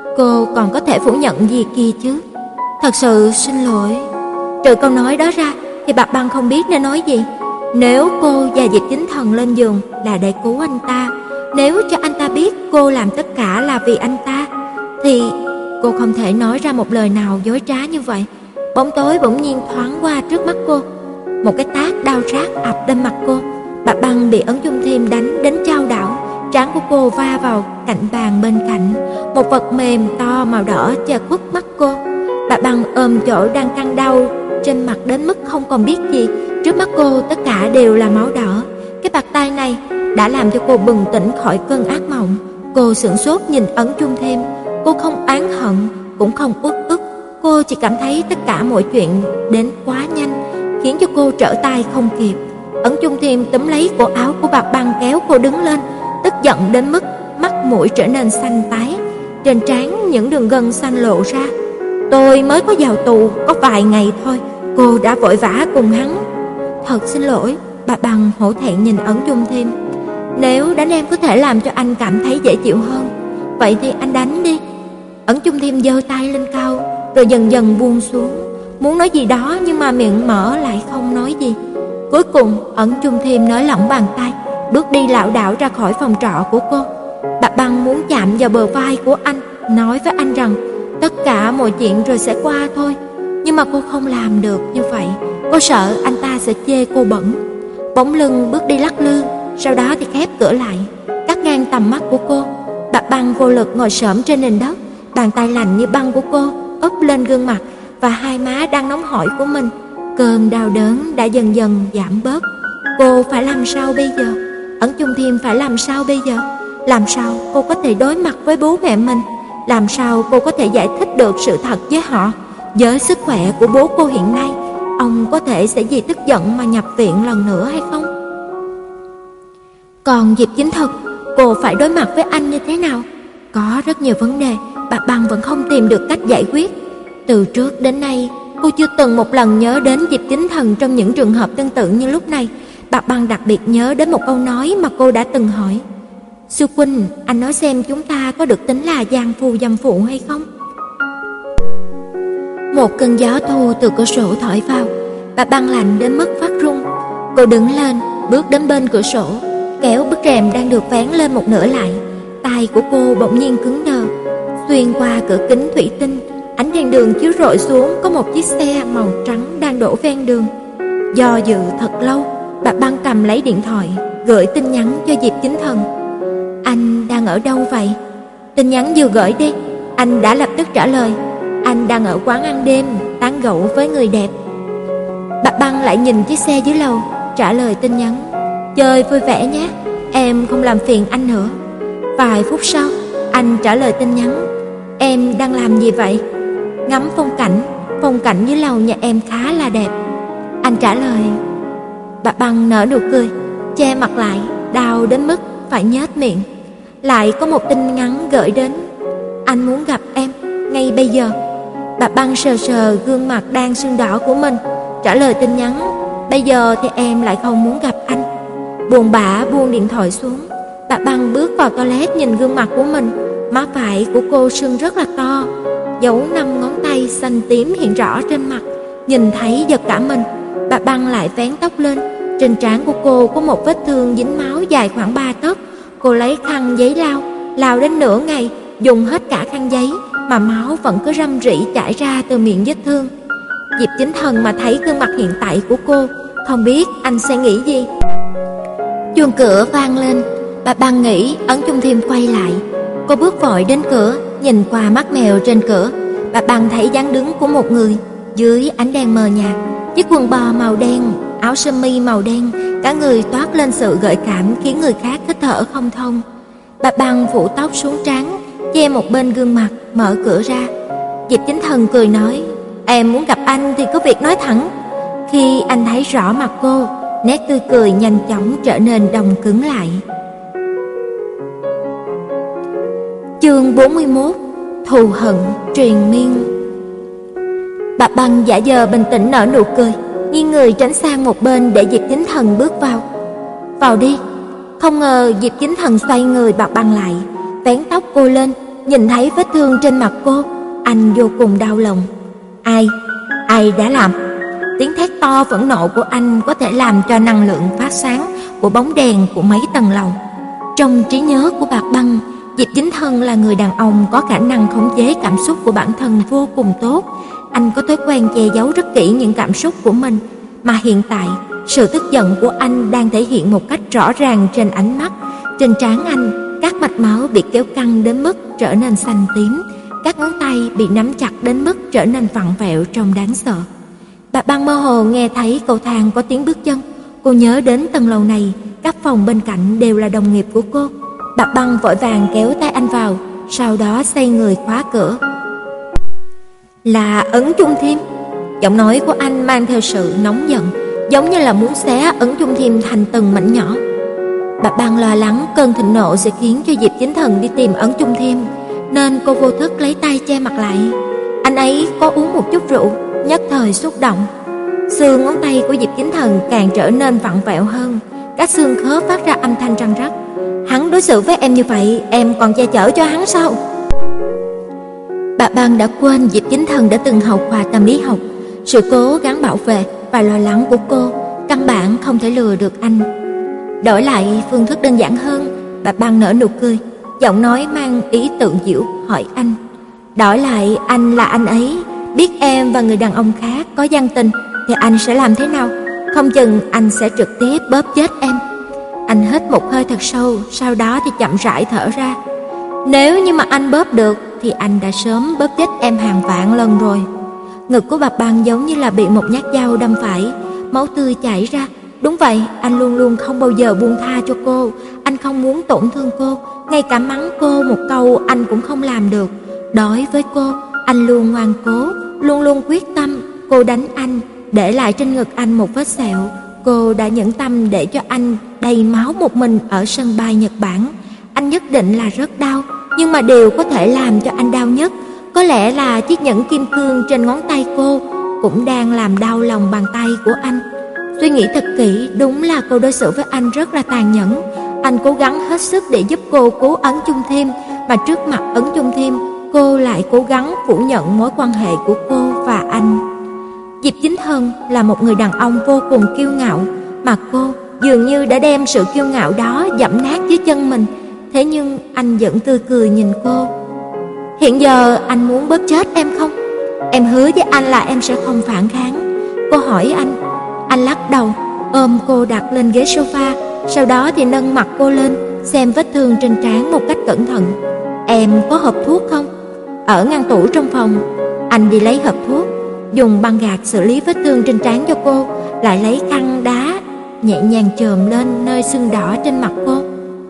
Cô còn có thể phủ nhận gì kia chứ? Thật sự xin lỗi. Trừ câu nói đó ra thì bà Băng không biết nên nói gì. Nếu cô và Diệp Chính Thần lên giường là để cứu anh ta, nếu cho anh ta biết cô làm tất cả là vì anh ta, thì cô không thể nói ra một lời nào dối trá như vậy. Bóng tối bỗng nhiên thoáng qua trước mắt cô, một cái tát đau rát ập lên mặt cô. Bà Băng bị Ấn Trung Thiêm đánh đến chao đảo, trán của cô va vào cạnh bàn bên cạnh, một vật mềm to màu đỏ che khuất mắt cô. Bà Băng ôm chỗ đang căng đau trên mặt đến mức không còn biết gì. Trước mắt cô tất cả đều là máu đỏ. Cái bạt tay này đã làm cho cô bừng tỉnh khỏi cơn ác mộng. Cô sửng sốt nhìn Ấn Trung Thiêm. Cô không oán hận, cũng không uất ức. Cô chỉ cảm thấy tất cả mọi chuyện đến quá nhanh, khiến cho cô trở tay không kịp. Ấn Trung Thiêm túm lấy cổ áo của bà Băng kéo cô đứng lên, tức giận đến mức mắt mũi trở nên xanh tái, trên trán những đường gân xanh lộ ra. Tôi mới có vào tù có vài ngày thôi, cô đã vội vã cùng hắn. Thật xin lỗi. Bà Băng hổ thẹn nhìn Ấn Trung Thiêm. Nếu đánh em có thể làm cho anh cảm thấy dễ chịu hơn, vậy thì anh đánh đi. Ấn Trung Thiêm giơ tay lên cao, rồi dần dần buông xuống, muốn nói gì đó nhưng mà miệng mở lại không nói gì. Cuối cùng Ấn Trung Thiêm nới lỏng bàn tay, bước đi lảo đảo ra khỏi phòng trọ của cô. Bà Băng muốn chạm vào bờ vai của anh, nói với anh rằng tất cả mọi chuyện rồi sẽ qua thôi, nhưng mà cô không làm được như vậy. Cô sợ anh ta sẽ chê cô bẩn. Bóng lưng bước đi lắc lư, sau đó thì khép cửa lại, cắt ngang tầm mắt của cô. Bà Băng vô lực ngồi xổm trên nền đất, bàn tay lạnh như băng của cô úp lên gương mặt và hai má đang nóng hổi của mình. Cơn đau đớn đã dần dần giảm bớt. Cô phải làm sao bây giờ? Ẩn Trung Thiêm phải làm sao bây giờ? Làm sao cô có thể đối mặt với bố mẹ mình? Làm sao cô có thể giải thích được sự thật với họ? Với sức khỏe của bố cô hiện nay, ông có thể sẽ vì tức giận mà nhập viện lần nữa hay không? Còn Diệp Chính Thực, cô phải đối mặt với anh như thế nào? Có rất nhiều vấn đề bà Băng vẫn không tìm được cách giải quyết. Từ trước đến nay, cô chưa từng một lần nhớ đến Diệp Chính Thần trong những trường hợp tương tự như lúc này. Bà Băng đặc biệt nhớ đến một câu nói mà cô đã từng hỏi. Sư huynh, anh nói xem chúng ta có được tính là giang phu dâm phụ hay không? Một cơn gió thu từ cửa sổ thổi vào, bà Băng lạnh đến mức phát run. Cô đứng lên, bước đến bên cửa sổ, kéo bức rèm đang được vén lên một nửa lại. Tay của cô bỗng nhiên cứng đờ. Xuyên qua cửa kính thủy tinh, ánh đèn đường chiếu rọi xuống có một chiếc xe màu trắng đang đổ ven đường. Do dự thật lâu, bà Băng cầm lấy điện thoại, gửi tin nhắn cho Diệp Chính Thần. Anh đang ở đâu vậy? Tin nhắn vừa gửi đi, anh đã lập tức trả lời. Anh đang ở quán ăn đêm, tán gẫu với người đẹp. Bà Băng lại nhìn chiếc xe dưới lầu, trả lời tin nhắn. Chơi vui vẻ nhé, em không làm phiền anh nữa. Vài phút sau, anh trả lời tin nhắn. Em đang làm gì vậy? Ngắm phong cảnh, phong cảnh dưới lầu nhà em khá là đẹp. Anh trả lời. Bà Băng nở nụ cười, che mặt lại, đau đến mức phải nhếch miệng. Lại có một tin nhắn gửi đến. Anh muốn gặp em ngay bây giờ. Bà Băng sờ sờ gương mặt đang sưng đỏ của mình, trả lời tin nhắn. Bây giờ thì em lại không muốn gặp anh. Buồn bã buông điện thoại xuống, bà Băng bước vào toilet nhìn gương mặt của mình. Má phải của cô sưng rất là to, dấu năm ngón tay xanh tím hiện rõ trên mặt. Nhìn thấy giật cả mình. Bà Băng lại vén tóc lên. Trên trán của cô có một vết thương dính máu dài khoảng ba tấc. Cô lấy khăn giấy lau, lau đến nửa ngày, dùng hết cả khăn giấy mà máu vẫn cứ răm rỉ chảy ra từ miệng vết thương. Diệp Chính Thần mà thấy gương mặt hiện tại của cô, không biết anh sẽ nghĩ gì. Chuông cửa vang lên, bà Băng nghĩ Ấn Trung Thiêm quay lại. Cô bước vội đến cửa, nhìn qua mắt mèo trên cửa. Bà Băng thấy dáng đứng của một người dưới ánh đèn mờ nhạt, chiếc quần bò màu đen, áo sơ mi màu đen, cả người toát lên sự gợi cảm khiến người khác hít thở không thông. Bà Băng phủ tóc xuống trán, che một bên gương mặt, mở cửa ra. Diệp Chính Thần cười nói, em muốn gặp anh thì cứ việc nói thẳng. Khi anh thấy rõ mặt cô, nét tươi cười nhanh chóng trở nên đông cứng lại. Chương bốn mươi mốt. Thù hận triền miên. Bà Băng giả vờ bình tĩnh nở nụ cười, nghiêng người tránh sang một bên để Diệp Chính Thần bước vào. Vào đi. Không ngờ Diệp Chính Thần xoay người Bà Băng lại, vén tóc cô lên, nhìn thấy vết thương trên mặt cô, anh vô cùng đau lòng. Ai? Ai đã làm? Tiếng thét to phẫn nộ của anh có thể làm cho năng lượng phát sáng của bóng đèn của mấy tầng lầu. Trong trí nhớ của Bạc Băng, Diệp Chính Thần là người đàn ông có khả năng khống chế cảm xúc của bản thân vô cùng tốt. Anh có thói quen che giấu rất kỹ những cảm xúc của mình, mà hiện tại, sự tức giận của anh đang thể hiện một cách rõ ràng trên ánh mắt. Trên trán anh, các mạch máu bị kéo căng đến mức trở nên xanh tím, các ngón tay bị nắm chặt đến mức trở nên vặn vẹo trông đáng sợ. Bà Băng mơ hồ nghe thấy cầu thang có tiếng bước chân. Cô nhớ đến tầng lầu này, các phòng bên cạnh đều là đồng nghiệp của cô. Bà Băng vội vàng kéo tay anh vào, sau đó xoay người khóa cửa. Là Ấn Chung Thiêm. Giọng nói của anh mang theo sự nóng giận, giống như là muốn xé Ấn Chung Thiêm thành từng mảnh nhỏ. Bà Băng lo lắng cơn thịnh nộ sẽ khiến cho Diệp Chính Thần đi tìm Ấn Chung Thiêm, nên cô vô thức lấy tay che mặt lại. Anh ấy có uống một chút rượu, nhất thời xúc động. Xương ngón tay của Diệp Chính Thần càng trở nên vặn vẹo hơn, các xương khớp phát ra âm thanh răng rắc. Hắn đối xử với em như vậy, em còn che chở cho hắn sao? Bà Băng đã quên Diệp Chính Thần đã từng học khoa tâm lý học. Sự cố gắng bảo vệ và lo lắng của cô căn bản không thể lừa được anh. Đổi lại phương thức đơn giản hơn, bà Băng nở nụ cười, giọng nói mang ý tự giễu hỏi anh. Đổi lại anh là anh ấy, biết em và người đàn ông khác có gian tình thì anh sẽ làm thế nào? Không chừng anh sẽ trực tiếp bóp chết em. Anh hít một hơi thật sâu, sau đó thì chậm rãi thở ra. Nếu như mà anh bóp được thì anh đã sớm bóp chết em hàng vạn lần rồi. Ngực của bà Băng giống như là bị một nhát dao đâm phải, máu tươi chảy ra. Đúng vậy, anh luôn luôn không bao giờ buông tha cho cô. Anh không muốn tổn thương cô, ngay cả mắng cô một câu anh cũng không làm được. Đối với cô, anh luôn ngoan cố, luôn luôn quyết tâm. Cô đánh anh, để lại trên ngực anh một vết sẹo. Cô đã nhẫn tâm để cho anh đầy máu một mình ở sân bay Nhật Bản. Anh nhất định là rất đau, nhưng mà điều có thể làm cho anh đau nhất có lẽ là chiếc nhẫn kim cương trên ngón tay cô cũng đang làm đau lòng bàn tay của anh. Suy nghĩ thật kỹ, đúng là cô đối xử với anh rất là tàn nhẫn. Anh cố gắng hết sức để giúp cô cứu Ấn Chung Thiêm, mà trước mặt Ấn Chung Thiêm, cô lại cố gắng phủ nhận mối quan hệ của cô và anh. Diệp Chính Thần là một người đàn ông vô cùng kiêu ngạo, mà cô dường như đã đem sự kiêu ngạo đó dẫm nát dưới chân mình. Thế nhưng anh vẫn tươi cười nhìn cô. Hiện giờ anh muốn bóp chết em không? Em hứa với anh là em sẽ không phản kháng. Cô hỏi anh. Anh lắc đầu, ôm cô đặt lên ghế sofa, sau đó thì nâng mặt cô lên, xem vết thương trên trán một cách cẩn thận. Em có hộp thuốc không? Ở ngăn tủ trong phòng. Anh đi lấy hộp thuốc, dùng băng gạc xử lý vết thương trên trán cho cô, lại lấy khăn đá nhẹ nhàng chườm lên nơi sưng đỏ trên mặt cô.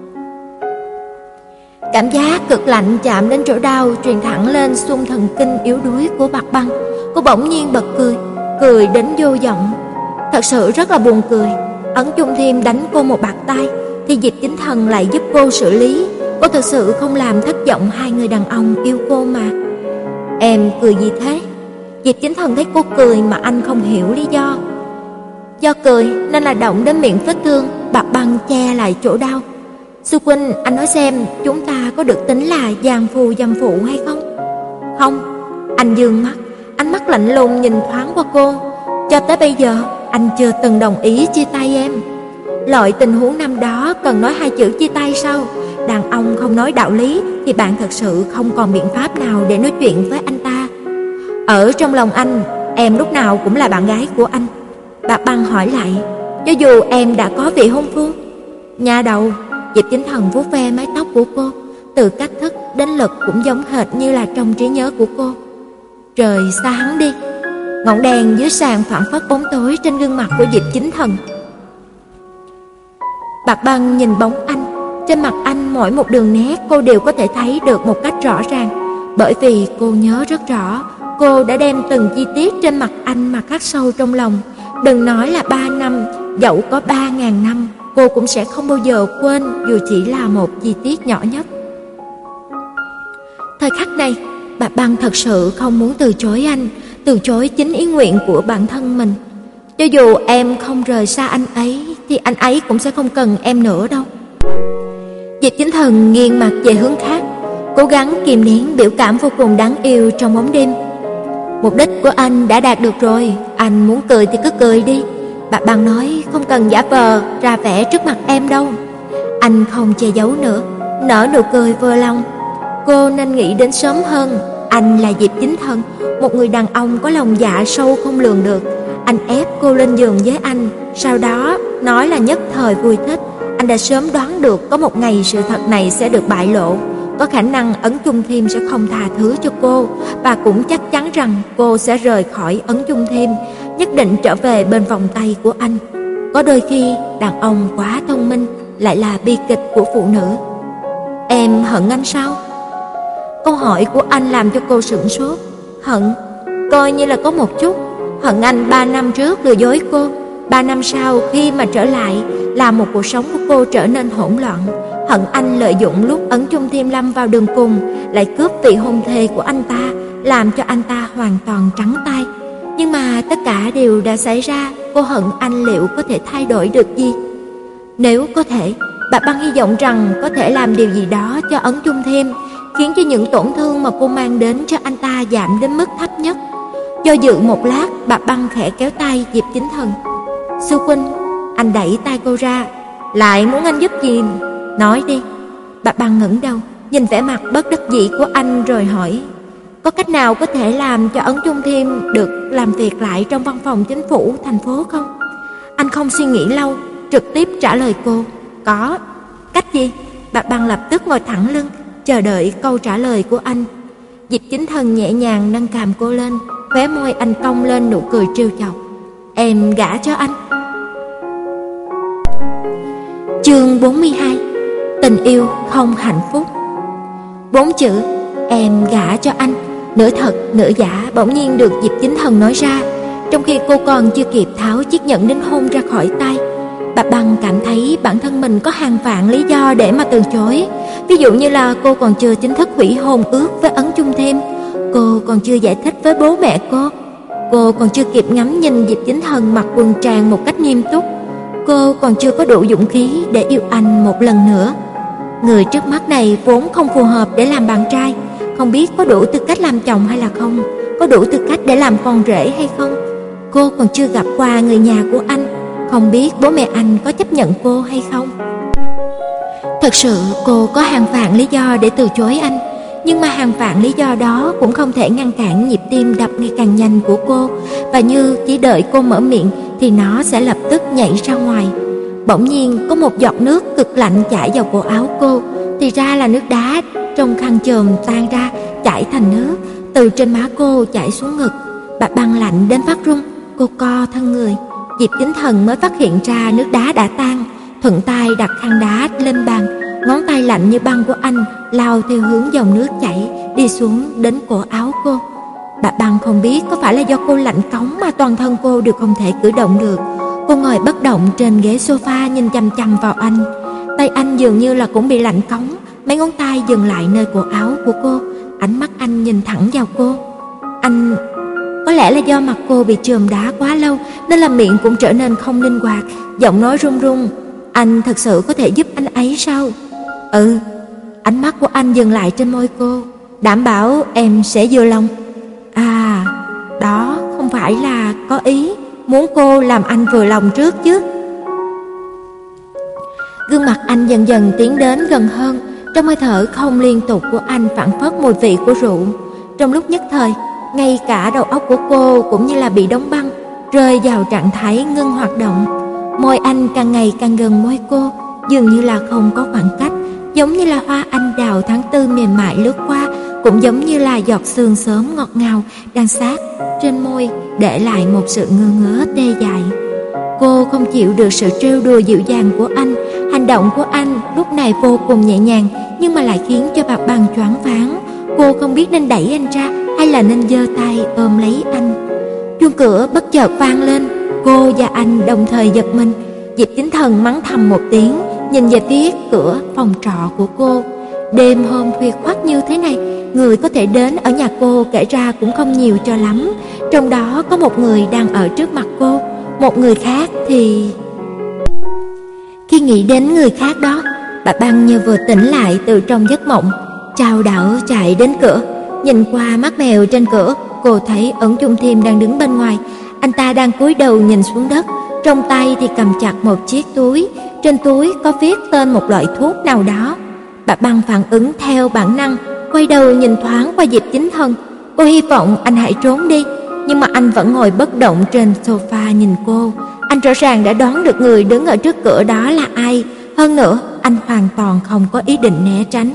Cảm giác cực lạnh chạm đến chỗ đau truyền thẳng lên xung thần kinh yếu đuối của Bạc Băng. Cô bỗng nhiên bật cười, cười đến vô vọng. Thật sự rất là buồn cười. Ấn Chung Thiêm đánh cô một bạt tay thì Diệp Chính Thần lại giúp cô xử lý. Cô thực sự không làm thất vọng hai người đàn ông yêu cô mà. Em cười gì thế? Diệp Chính Thần thấy cô cười mà anh không hiểu lý do. Do cười nên là động đến miệng vết thương. Bạc Băng che lại chỗ đau. Sư huynh, anh nói xem chúng ta có được tính là giang phu dâm phụ hay không? Không. Anh dương mắt, ánh mắt lạnh lùng nhìn thoáng qua cô. Cho tới bây giờ anh chưa từng đồng ý chia tay em. Loại tình huống năm đó cần nói hai chữ chia tay sao? Đàn ông không nói đạo lý thì bạn thật sự không còn biện pháp nào để nói chuyện với anh ta. Ở trong lòng anh, em lúc nào cũng là bạn gái của anh. Bà Băng hỏi lại. Cho dù em đã có vị hôn phu. Nhà đầu. Diệp Chính Thần vuốt ve mái tóc của cô, từ cách thức đến lực cũng giống hệt như là trong trí nhớ của cô. Trời xa hắn đi. Ngọn đèn dưới sàn phản phất bóng tối trên gương mặt của Diệp Chính Thần. Bạc Băng nhìn bóng anh. Trên mặt anh mỗi một đường nét cô đều có thể thấy được một cách rõ ràng, bởi vì cô nhớ rất rõ Cô đã đem từng chi tiết trên mặt anh mà khắc sâu trong lòng. Đừng nói là ba năm, dẫu có ba ngàn năm, cô cũng sẽ không bao giờ quên dù chỉ là một chi tiết nhỏ nhất. Thời khắc này, bà Băng thật sự không muốn từ chối anh, từ chối chính ý nguyện của bản thân mình. Cho dù em không rời xa anh ấy, thì anh ấy cũng sẽ không cần em nữa đâu. Diệp Chính Thần nghiêng mặt về hướng khác, cố gắng kìm nén biểu cảm vô cùng đáng yêu trong bóng đêm. Mục đích của anh đã đạt được rồi, anh muốn cười thì cứ cười đi. Bà Băng nói không cần giả vờ ra vẻ trước mặt em đâu. Anh không che giấu nữa, nở nụ cười vừa lòng. Cô nên nghĩ đến sớm hơn. Anh là Diệp Chính Thần, một người đàn ông có lòng dạ sâu không lường được. Anh ép cô lên giường với anh, sau đó nói là nhất thời vui thích. Anh đã sớm đoán được có một ngày sự thật này sẽ được bại lộ. Có khả năng Ấn Chung Thiêm sẽ không tha thứ cho cô, và cũng chắc chắn rằng cô sẽ rời khỏi Ấn Chung Thiêm, nhất định trở về bên vòng tay của anh. Có đôi khi đàn ông quá thông minh lại là bi kịch của phụ nữ. Em hận anh sao? Câu hỏi của anh làm cho cô sửng sốt. Hận? Coi như là có một chút. Hận anh ba năm trước lừa dối cô, ba năm sau khi mà trở lại làm một cuộc sống của cô trở nên hỗn loạn. Hận anh lợi dụng lúc Ấn Chung Thiêm lâm vào đường cùng, lại cướp vị hôn thê của anh ta, làm cho anh ta hoàn toàn trắng tay. Nhưng mà tất cả đều đã xảy ra, cô hận anh liệu có thể thay đổi được gì? Nếu có thể, bà Băng hy vọng rằng có thể làm điều gì đó cho Ấn Chung Thiêm, khiến cho những tổn thương mà cô mang đến cho anh ta giảm đến mức thấp nhất. Do dự một lát, bà Băng khẽ kéo tay Diệp Chính Thần. Sư huynh. Anh đẩy tay cô ra. Lại muốn anh giúp gì? Nói đi. Bà Băng ngẩng đầu, nhìn vẻ mặt bất đắc dĩ của anh rồi hỏi. Có cách nào có thể làm cho Ấn Chung Thiêm được làm việc lại trong văn phòng chính phủ thành phố không? Anh không suy nghĩ lâu, trực tiếp trả lời cô. Có. Cách gì? Bà Băng lập tức ngồi thẳng lưng, chờ đợi câu trả lời của anh. Diệp Chính Thần nhẹ nhàng nâng cằm cô lên, khóe môi anh cong lên nụ cười trêu chọc. Em gả cho anh. Chương bốn mươi hai. Tình yêu không hạnh phúc. Bốn chữ em gả cho anh, nửa thật nửa giả, bỗng nhiên được Diệp Chính Thần nói ra, trong khi cô còn chưa kịp tháo chiếc nhẫn đính hôn ra khỏi tay. Bà Băng cảm thấy bản thân mình có hàng vạn lý do để mà từ chối. Ví dụ như là cô còn chưa chính thức hủy hôn ước với Ấn Chung Thiêm, cô còn chưa giải thích với bố mẹ cô, cô còn chưa kịp ngắm nhìn Diệp Chính Thần mặc quần tràng một cách nghiêm túc, cô còn chưa có đủ dũng khí để yêu anh một lần nữa. Người trước mắt này vốn không phù hợp để làm bạn trai, không biết có đủ tư cách làm chồng hay là không, có đủ tư cách để làm con rể hay không. Cô còn chưa gặp qua người nhà của anh, không biết bố mẹ anh có chấp nhận cô hay không. Thật sự cô có hàng vạn lý do để từ chối anh, nhưng mà hàng vạn lý do đó cũng không thể ngăn cản nhịp tim đập ngày càng nhanh của cô, và như chỉ đợi cô mở miệng thì nó sẽ lập tức nhảy ra ngoài. Bỗng nhiên có một giọt nước cực lạnh chảy vào cổ áo cô, thì ra là nước đá trong khăn chườm tan ra chảy thành nước, từ trên má cô chảy xuống ngực. Bà Băng lạnh đến phát run, cô co thân người. Diệp Chính Thần mới phát hiện ra nước đá đã tan, thuận tay đặt khăn đá lên bàn, ngón tay lạnh như băng của anh lao theo hướng dòng nước chảy đi xuống đến cổ áo cô. Bà Băng không biết có phải là do cô lạnh cóng mà toàn thân cô đều không thể cử động được. Cô ngồi bất động trên ghế sofa nhìn chằm chằm vào anh. Tay anh dường như là cũng bị lạnh cóng, mấy ngón tay dừng lại nơi cổ áo của cô. Ánh mắt anh nhìn thẳng vào cô. Anh... Có lẽ là do mặt cô bị chườm đá quá lâu nên là miệng cũng trở nên không linh hoạt, giọng nói run run. Anh thật sự có thể giúp anh ấy sao? Ừ. Ánh mắt của anh dừng lại trên môi cô. Đảm bảo em sẽ vừa lòng. À, đó không phải là có ý muốn cô làm anh vừa lòng trước chứ? Gương mặt anh dần dần tiến đến gần hơn, trong hơi thở không liên tục của anh phảng phất mùi vị của rượu. Trong lúc nhất thời, ngay cả đầu óc của cô cũng như là bị đóng băng, rơi vào trạng thái ngưng hoạt động. Môi anh càng ngày càng gần môi cô, dường như là không có khoảng cách, giống như là hoa anh đào tháng tư mềm mại lướt qua, cũng giống như là giọt sương sớm ngọt ngào đang sát trên môi, để lại một sự ngơ ngớ tê dại. Cô không chịu được sự trêu đùa dịu dàng của anh. Hành động của anh lúc này vô cùng nhẹ nhàng, nhưng mà lại khiến cho bà Băng choáng váng. Cô không biết nên đẩy anh ra hay là nên giơ tay ôm lấy anh. Chuông cửa bất chợt vang lên, cô và anh đồng thời giật mình. Diệp Chính Thần mắng thầm một tiếng, nhìn về phía cửa phòng trọ của cô. Đêm hôm khuya khoắt như thế này, người có thể đến ở nhà cô kể ra cũng không nhiều cho lắm. Trong đó có một người đang ở trước mặt cô, một người khác thì... Khi nghĩ đến người khác đó, bà Băng như vừa tỉnh lại từ trong giấc mộng, chao đảo chạy đến cửa. Nhìn qua mắt mèo trên cửa, cô thấy Ẩn Chung Thiêm đang đứng bên ngoài. Anh ta đang cúi đầu nhìn xuống đất, trong tay thì cầm chặt một chiếc túi. Trên túi có viết tên một loại thuốc nào đó. Bà Băng phản ứng theo bản năng, quay đầu nhìn thoáng qua Diệp Chính Thần. Cô hy vọng anh hãy trốn đi, nhưng mà anh vẫn ngồi bất động trên sofa nhìn cô. Anh rõ ràng đã đoán được người đứng ở trước cửa đó là ai. Hơn nữa, anh hoàn toàn không có ý định né tránh.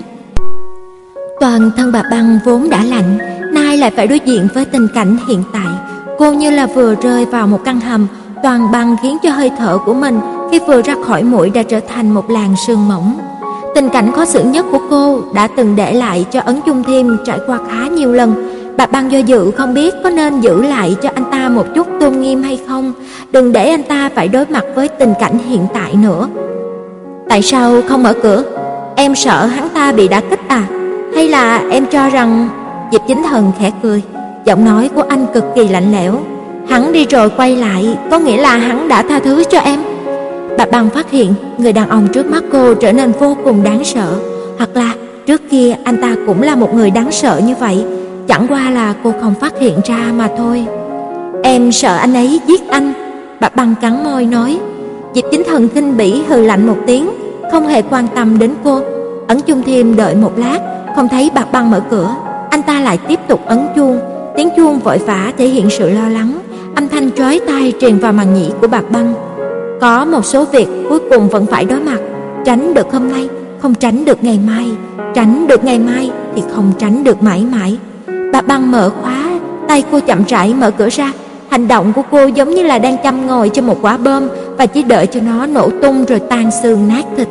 Toàn thân bà Băng vốn đã lạnh, nay lại phải đối diện với tình cảnh hiện tại. Cô như là vừa rơi vào một căn hầm, toàn băng khiến cho hơi thở của mình khi vừa ra khỏi mũi đã trở thành một làn sương mỏng. Tình cảnh khó xử nhất của cô đã từng để lại cho Ẩn Chung Thiêm trải qua khá nhiều lần. Bà Băng do dự không biết có nên giữ lại cho anh ta một chút tôn nghiêm hay không, đừng để anh ta phải đối mặt với tình cảnh hiện tại nữa. Tại sao không mở cửa? Em sợ hắn ta bị đả kích à? Hay là em cho rằng... Diệp Chính Thần khẽ cười, giọng nói của anh cực kỳ lạnh lẽo. Hắn đi rồi quay lại, có nghĩa là hắn đã tha thứ cho em. Bà Băng phát hiện người đàn ông trước mắt cô trở nên vô cùng đáng sợ. Hoặc là trước kia anh ta cũng là một người đáng sợ như vậy, chẳng qua là cô không phát hiện ra mà thôi. Em sợ anh ấy giết anh. Bà Băng cắn môi nói. Diệp Chính Thần khinh bỉ hừ lạnh một tiếng, không hề quan tâm đến cô. Ẩn Chung Thiêm đợi một lát, không thấy bà Băng mở cửa, anh ta lại tiếp tục ấn chuông. Tiếng chuông vội vã thể hiện sự lo lắng, âm thanh chói tai truyền vào màng nhĩ của bà Băng. Có một số việc cuối cùng vẫn phải đối mặt, tránh được hôm nay, không tránh được ngày mai, tránh được ngày mai thì không tránh được mãi mãi. Bà Băng mở khóa, tay cô chậm rãi mở cửa ra. Hành động của cô giống như là đang châm ngòi cho một quả bom và chỉ đợi cho nó nổ tung rồi tan xương nát thịt.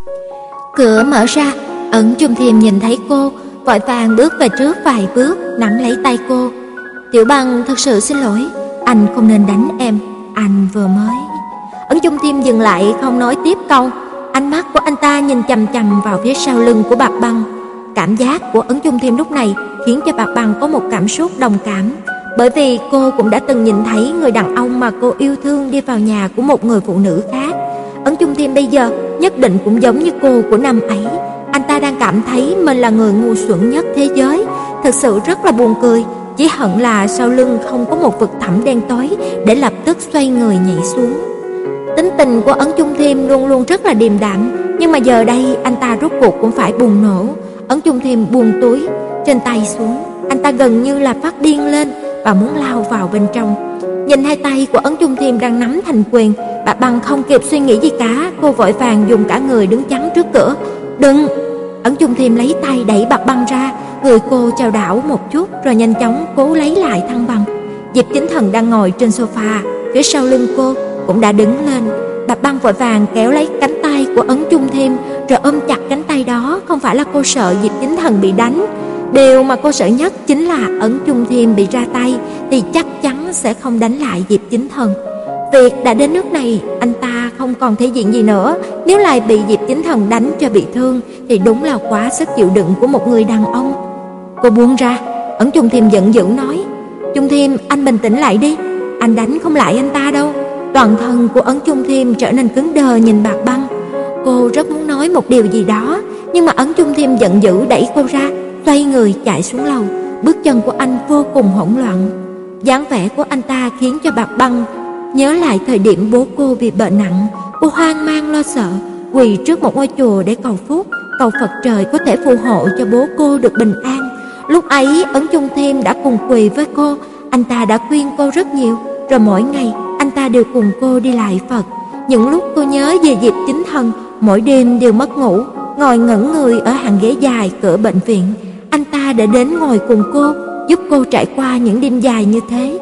Cửa mở ra, Ẩn Chung Thiêm nhìn thấy cô, vội vàng bước về trước vài bước, nắm lấy tay cô. Tiểu Băng, thật sự xin lỗi, anh không nên đánh em, anh vừa mới... Ẩn Chung Thiêm dừng lại không nói tiếp câu. Ánh mắt của anh ta nhìn chằm chằm vào phía sau lưng của bà Băng. Cảm giác của Ẩn Chung Thiêm lúc này khiến cho bà Băng có một cảm xúc đồng cảm, bởi vì cô cũng đã từng nhìn thấy người đàn ông mà cô yêu thương đi vào nhà của một người phụ nữ khác. Ẩn Chung Thiêm bây giờ nhất định cũng giống như cô của năm ấy. Anh ta đang cảm thấy mình là người ngu xuẩn nhất thế giới, thực sự rất là buồn cười. Chỉ hận là sau lưng không có một vực thẳm đen tối để lập tức xoay người nhảy xuống. Tính tình của Ẩn Chung Thiêm luôn luôn rất là điềm đạm, nhưng mà giờ đây anh ta rốt cuộc cũng phải bùng nổ. Ẩn Chung Thiêm buông túi trên tay xuống, anh ta gần như là phát điên lên và muốn lao vào bên trong. Nhìn hai tay của Ẩn Chung Thiêm đang nắm thành quyền, bà Băng không kịp suy nghĩ gì cả, cô vội vàng dùng cả người đứng chắn trước cửa. Đừng! Ẩn Chung Thiêm lấy tay đẩy bà Băng ra, người cô chao đảo một chút rồi nhanh chóng cố lấy lại thăng bằng. Diệp Chính Thần đang ngồi trên sofa, phía sau lưng cô cũng đã đứng lên. Bà Băng vội vàng kéo lấy cánh tay của Ẩn Chung Thiêm rồi ôm chặt cánh tay đó. Không phải là cô sợ Diệp Chính Thần bị đánh, điều mà cô sợ nhất chính là Ẩn Chung Thiêm bị ra tay thì chắc chắn sẽ không đánh lại Diệp Chính Thần. Việc đã đến nước này, anh ta không còn thể diện gì nữa. Nếu lại bị Diệp Chính Thần đánh cho bị thương thì đúng là quá sức chịu đựng của một người đàn ông. Cô buông ra. Ẩn Chung Thiêm giận dữ nói. Chung Thiêm, anh bình tĩnh lại đi, anh đánh không lại anh ta đâu. Toàn thân của Ẩn Chung Thiêm trở nên cứng đờ nhìn bà Băng. Cô rất muốn nói một điều gì đó, nhưng mà Ẩn Chung Thiêm giận dữ đẩy cô ra, xoay người chạy xuống lầu. Bước chân của anh vô cùng hỗn loạn. Dáng vẻ của anh ta khiến cho bà Băng nhớ lại thời điểm bố cô bị bệnh nặng. Cô hoang mang lo sợ, quỳ trước một ngôi chùa để cầu phúc, cầu Phật trời có thể phù hộ cho bố cô được bình an. Lúc ấy Ẩn Chung Thiêm đã cùng quỳ với cô, anh ta đã khuyên cô rất nhiều, rồi mỗi ngày anh ta đều cùng cô đi lại Phật. Những lúc cô nhớ về Diệp Chính Thần, mỗi đêm đều mất ngủ, ngồi ngẩn người ở hàng ghế dài cửa bệnh viện. Anh ta đã đến ngồi cùng cô, giúp cô trải qua những đêm dài như thế.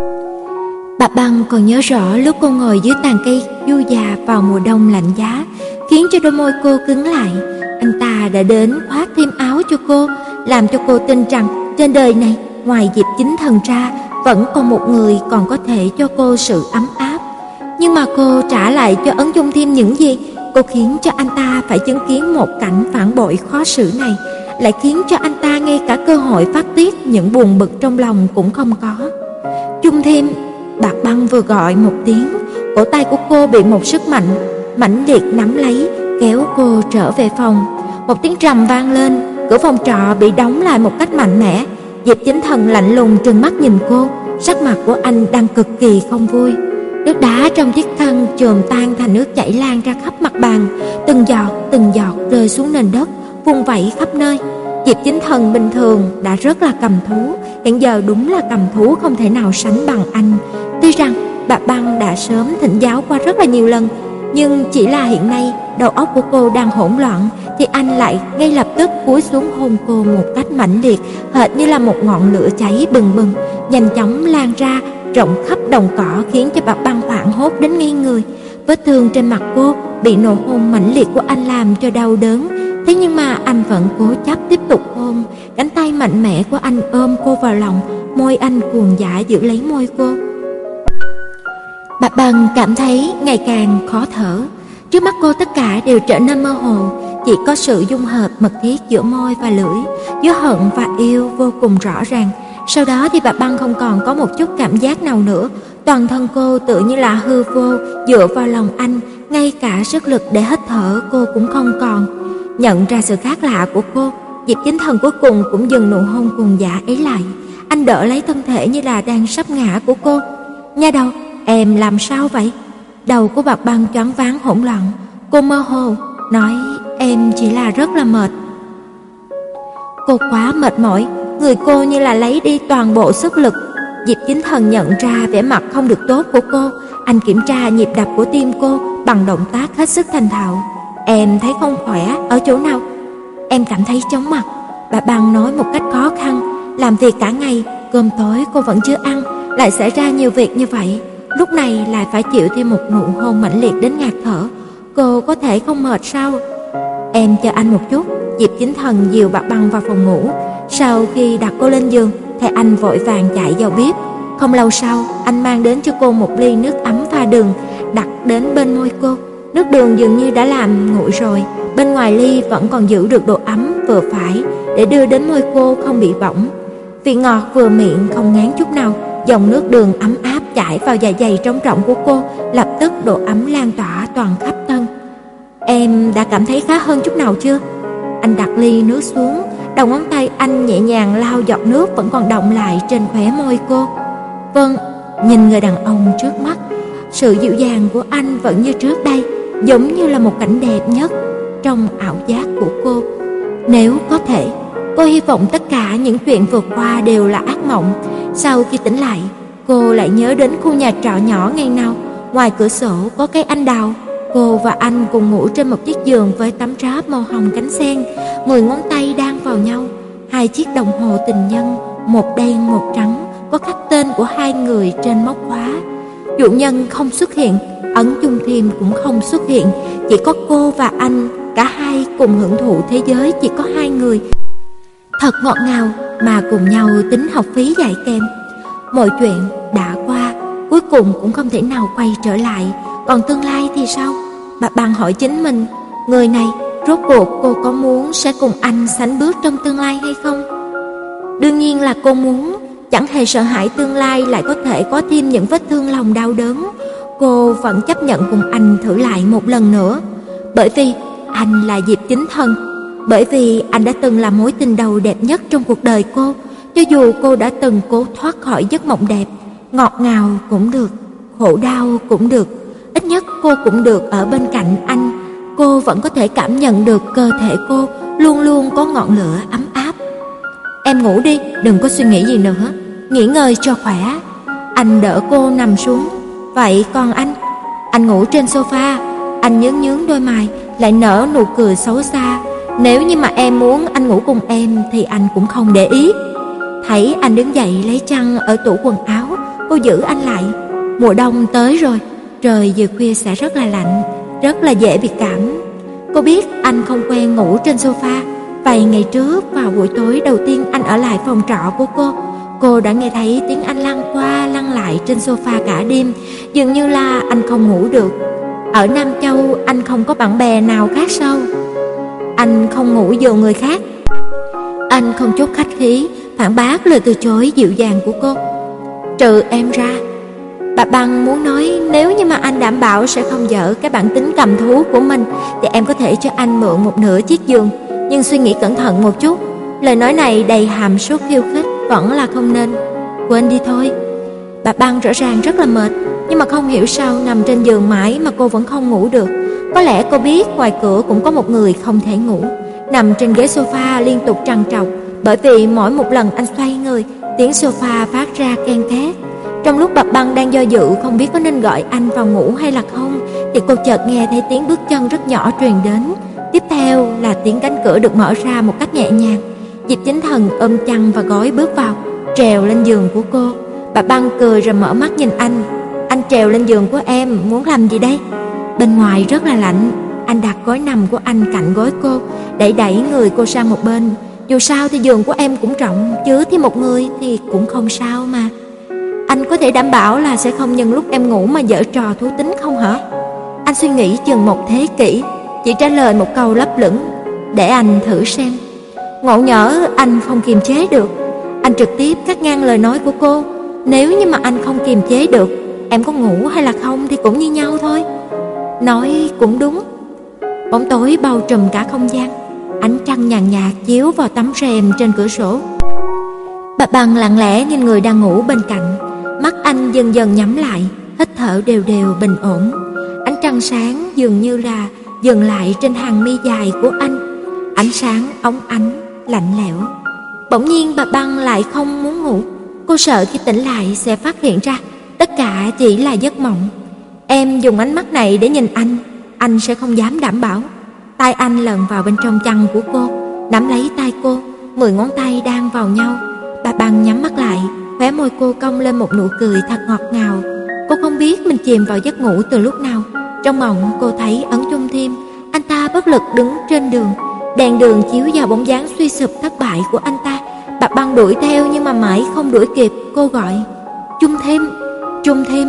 Bà Băng còn nhớ rõ lúc cô ngồi dưới tàn cây du già vào mùa đông lạnh giá, khiến cho đôi môi cô cứng lại. Anh ta đã đến khoác thêm áo cho cô, làm cho cô tin rằng trên đời này ngoài Diệp Chính Thần ra, vẫn còn một người còn có thể cho cô sự ấm áp. Nhưng mà cô trả lại cho Ấn Chung Thiên những gì? Cô khiến cho anh ta phải chứng kiến một cảnh phản bội khó xử này, lại khiến cho anh ta ngay cả cơ hội phát tiết những buồn bực trong lòng cũng không có. Chung Thiên, Bạc Băng vừa gọi một tiếng, cổ tay của cô bị một sức mạnh mãnh liệt nắm lấy, kéo cô trở về phòng. Một tiếng trầm vang lên, cửa phòng trọ bị đóng lại một cách mạnh mẽ. Diệp Chính Thần lạnh lùng trừng mắt nhìn cô, sắc mặt của anh đang cực kỳ không vui. Nước đá trong chiếc khăn chồm tan thành nước chảy lan ra khắp mặt bàn, từng giọt từng giọt rơi xuống nền đất, vung vẩy khắp nơi. Diệp Chính Thần bình thường đã rất là cầm thú, hiện giờ đúng là cầm thú không thể nào sánh bằng anh. Tuy rằng Bạc Băng đã sớm thỉnh giáo qua rất là nhiều lần, nhưng chỉ là hiện nay đầu óc của cô đang hỗn loạn, thì anh lại ngay lập tức cúi xuống hôn cô một cách mãnh liệt, hệt như là một ngọn lửa cháy bừng bừng, nhanh chóng lan ra rộng khắp đồng cỏ, khiến cho Bạc Băng hoảng hốt đến ngây người. Vết thương trên mặt cô bị nụ hôn mãnh liệt của anh làm cho đau đớn, thế nhưng mà anh vẫn cố chấp tiếp tục hôn. Cánh tay mạnh mẽ của anh ôm cô vào lòng, môi anh cuồng dã giữ lấy môi cô. Bạc Băng cảm thấy ngày càng khó thở. Trước mắt cô tất cả đều trở nên mơ hồ, chỉ có sự dung hợp mật thiết giữa môi và lưỡi, giữa hận và yêu vô cùng rõ ràng. Sau đó thì Bạc Băng không còn có một chút cảm giác nào nữa, toàn thân cô tự như là hư vô, dựa vào lòng anh, ngay cả sức lực để hít thở cô cũng không còn. Nhận ra sự khác lạ của cô, Diệp Chính Thần cuối cùng cũng dừng nụ hôn cuồng dã ấy lại. Anh đỡ lấy thân thể như là đang sắp ngã của cô. Nha đầu, em làm sao vậy? Đầu của Bạc Băng choáng váng hỗn loạn, cô mơ hồ nói em chỉ là rất là mệt. Cô quá mệt mỏi, người cô như là lấy đi toàn bộ sức lực. Diệp Chính Thần nhận ra vẻ mặt không được tốt của cô, anh kiểm tra nhịp đập của tim cô bằng động tác hết sức thành thạo. Em thấy không khỏe ở chỗ nào? Em cảm thấy chóng mặt, Bà Băng nói một cách khó khăn. Làm việc cả ngày, cơm tối cô vẫn chưa ăn, lại xảy ra nhiều việc như vậy, lúc này lại phải chịu thêm một nụ hôn mãnh liệt đến ngạt thở. Cô có thể không mệt sao? Em chờ anh một chút. Diệp Chính Thần dìu Bạc Băng vào phòng ngủ. Sau khi đặt cô lên giường thì anh vội vàng chạy vào bếp. Không lâu sau, anh mang đến cho cô một ly nước ấm pha đường, đặt đến bên môi cô. Nước đường dường như đã làm nguội rồi, bên ngoài ly vẫn còn giữ được độ ấm vừa phải để đưa đến môi cô không bị bỏng. Vị ngọt vừa miệng không ngán chút nào, dòng nước đường ấm áp chảy vào dạ dày trống rỗng của cô, lập tức độ ấm lan tỏa toàn khắp thân. Em đã cảm thấy khá hơn chút nào chưa? Anh đặt ly nước xuống, đầu ngón tay anh nhẹ nhàng lau giọt nước vẫn còn đọng lại trên khóe môi cô. Vâng. Nhìn người đàn ông trước mắt, sự dịu dàng của anh vẫn như trước đây, giống như là một cảnh đẹp nhất trong ảo giác của cô. Nếu có thể, cô hy vọng tất cả những chuyện vừa qua đều là ác mộng. Sau khi tỉnh lại, cô lại nhớ đến khu nhà trọ nhỏ ngày nào, ngoài cửa sổ có cây anh đào. Cô và anh cùng ngủ trên một chiếc giường với tấm ráp màu hồng cánh sen, mười ngón tay đan vào nhau, hai chiếc đồng hồ tình nhân, một đen một trắng, có khắc tên của hai người trên móc khóa. Chủ nhân không xuất hiện, Ấn Chung Thiên cũng không xuất hiện, chỉ có cô và anh, cả hai cùng hưởng thụ thế giới chỉ có hai người. Thật ngọt ngào mà cùng nhau tính học phí dạy kèm. Mọi chuyện đã qua, cuối cùng cũng không thể nào quay trở lại. Còn tương lai thì sao? Bà Băng hỏi chính mình, người này rốt cuộc cô có muốn sẽ cùng anh sánh bước trong tương lai hay không? Đương nhiên là cô muốn, chẳng hề sợ hãi tương lai lại có thể có thêm những vết thương lòng đau đớn. Cô vẫn chấp nhận cùng anh thử lại một lần nữa, bởi vì anh là Diệp Chính Thần, bởi vì anh đã từng là mối tình đầu đẹp nhất trong cuộc đời cô. Cho dù cô đã từng cố thoát khỏi giấc mộng đẹp, ngọt ngào cũng được, khổ đau cũng được, ít nhất cô cũng được ở bên cạnh anh. Cô vẫn có thể cảm nhận được cơ thể cô luôn luôn có ngọn lửa ấm áp. Em ngủ đi, đừng có suy nghĩ gì nữa, nghỉ ngơi cho khỏe. Anh đỡ cô nằm xuống. Vậy còn anh? Anh ngủ trên sofa. Anh nhướng nhướng đôi mày, lại nở nụ cười xấu xa. Nếu như mà em muốn anh ngủ cùng em thì anh cũng không để ý. Thấy anh đứng dậy lấy chăn ở tủ quần áo, cô giữ anh lại. Mùa đông tới rồi, trời vừa khuya sẽ rất là lạnh, rất là dễ bị cảm. Cô biết anh không quen ngủ trên sofa. Vài ngày trước vào buổi tối đầu tiên anh ở lại phòng trọ của cô, Cô đã nghe thấy tiếng anh lăn qua lăn lại trên sofa cả đêm, dường như là anh không ngủ được. Ở Nam Châu anh không có bạn bè nào khác sao? Anh không ngủ giường người khác. Anh không chút khách khí phản bác lời từ chối dịu dàng của cô. Trừ em ra. Bà Băng muốn nói nếu như mà anh đảm bảo sẽ không dở cái bản tính cầm thú của mình thì em có thể cho anh mượn một nửa chiếc giường, nhưng suy nghĩ cẩn thận một chút. Lời nói này đầy hàm sốt khiêu khích, vẫn là không nên. Quên đi thôi. Bà Băng rõ ràng rất là mệt, nhưng mà không hiểu sao nằm trên giường mãi mà cô vẫn không ngủ được. Có lẽ cô biết ngoài cửa cũng có một người không thể ngủ, nằm trên ghế sofa liên tục trằn trọc, bởi vì mỗi một lần anh xoay người, tiếng sofa phát ra ken két. Trong lúc bà Băng đang do dự không biết có nên gọi anh vào ngủ hay là không, thì cô chợt nghe thấy tiếng bước chân rất nhỏ truyền đến. Tiếp theo là tiếng cánh cửa được mở ra một cách nhẹ nhàng. Diệp Chính Thần ôm chăn và gối bước vào, trèo lên giường của cô. Bà Băng cười rồi mở mắt nhìn anh. Anh trèo lên giường của em muốn làm gì đây? Bên ngoài rất là lạnh. Anh đặt gối nằm của anh cạnh gối cô, đẩy đẩy người cô sang một bên. Dù sao thì giường của em cũng rộng, chứ thì một người thì cũng không sao mà. Anh có thể đảm bảo là sẽ không nhân lúc em ngủ mà giở trò thú tính không hả? Anh suy nghĩ chừng một thế kỷ, chỉ trả lời một câu lấp lửng. Để anh thử xem. Ngộ nhỡ anh không kiềm chế được. Anh trực tiếp cắt ngang lời nói của cô. Nếu như mà anh không kiềm chế được, em có ngủ hay là không thì cũng như nhau thôi. Nói cũng đúng. Bóng tối bao trùm cả không gian, ánh trăng nhàn nhạt chiếu vào tấm rèm trên cửa sổ. Bà Băng lặng lẽ nhìn người đang ngủ bên cạnh. Mắt anh dần dần nhắm lại, hít thở đều đều bình ổn. Ánh trăng sáng dường như là dừng lại trên hàng mi dài của anh. Ánh sáng óng ánh, lạnh lẽo. Bỗng nhiên bà Băng lại không muốn ngủ. Cô sợ khi tỉnh lại sẽ phát hiện ra tất cả chỉ là giấc mộng. Em dùng ánh mắt này để nhìn anh, anh sẽ không dám đảm bảo. Tay anh lần vào bên trong chăn của cô, nắm lấy tay cô, mười ngón tay đang vào nhau. Bà Băng nhắm mắt lại, khóe môi cô cong lên một nụ cười thật ngọt ngào. Cô không biết mình chìm vào giấc ngủ từ lúc nào. Trong mộng cô thấy Ấn Chung Thiêm, anh ta bất lực đứng trên đường, đèn đường chiếu vào bóng dáng suy sụp thất bại của anh ta. Bà Băng đuổi theo nhưng mà mãi không đuổi kịp. Cô gọi Chung Thiêm, Chung Thiêm,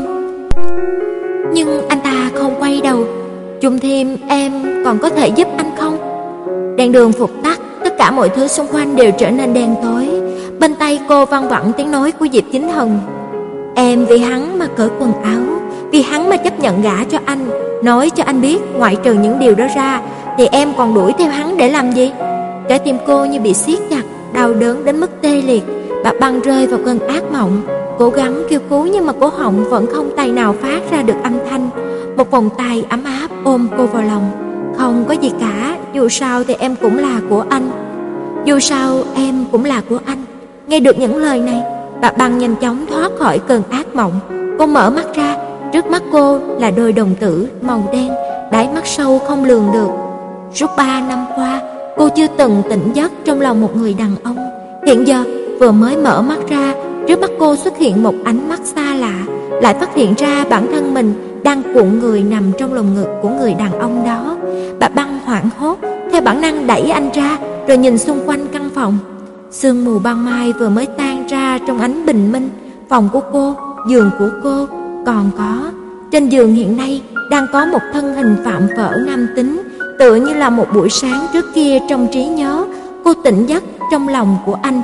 nhưng anh ta không quay đầu. Chung Thiêm, em còn có thể giúp anh không? Đèn đường vụt tắt, tất cả mọi thứ xung quanh đều trở nên đen tối. Bên tay cô văng vẳng tiếng nói của Diệp Chính Thần. Em vì hắn mà cởi quần áo, vì hắn mà chấp nhận gả cho anh. Nói cho anh biết, ngoại trừ những điều đó ra thì em còn đuổi theo hắn để làm gì? Trái tim cô như bị siết chặt, đau đớn đến mức tê liệt. Bà Băng rơi vào cơn ác mộng, cố gắng kêu cứu nhưng mà cổ họng vẫn không tài nào phát ra được âm thanh. Một vòng tay ấm áp ôm cô vào lòng. Không có gì cả, dù sao thì em cũng là của anh. Dù sao em cũng là của anh. Nghe được những lời này, bà Băng nhanh chóng thoát khỏi cơn ác mộng. Cô mở mắt ra, trước mắt cô là đôi đồng tử màu đen, đáy mắt sâu không lường được. Suốt ba năm qua, cô chưa từng tỉnh giấc trong lòng một người đàn ông. Hiện giờ vừa mới mở mắt ra, trước mắt cô xuất hiện một ánh mắt xa lạ, lại phát hiện ra bản thân mình đang cuộn người nằm trong lồng ngực của người đàn ông đó. Bà Băng hoảng hốt, theo bản năng đẩy anh ra, rồi nhìn xung quanh căn phòng. Sương mù ban mai vừa mới tan ra trong ánh bình minh. Phòng của cô, giường của cô, còn có trên giường hiện nay đang có một thân hình phạm phở nam tính, tựa như là một buổi sáng trước kia trong trí nhớ. Cô tỉnh giấc trong lòng của anh.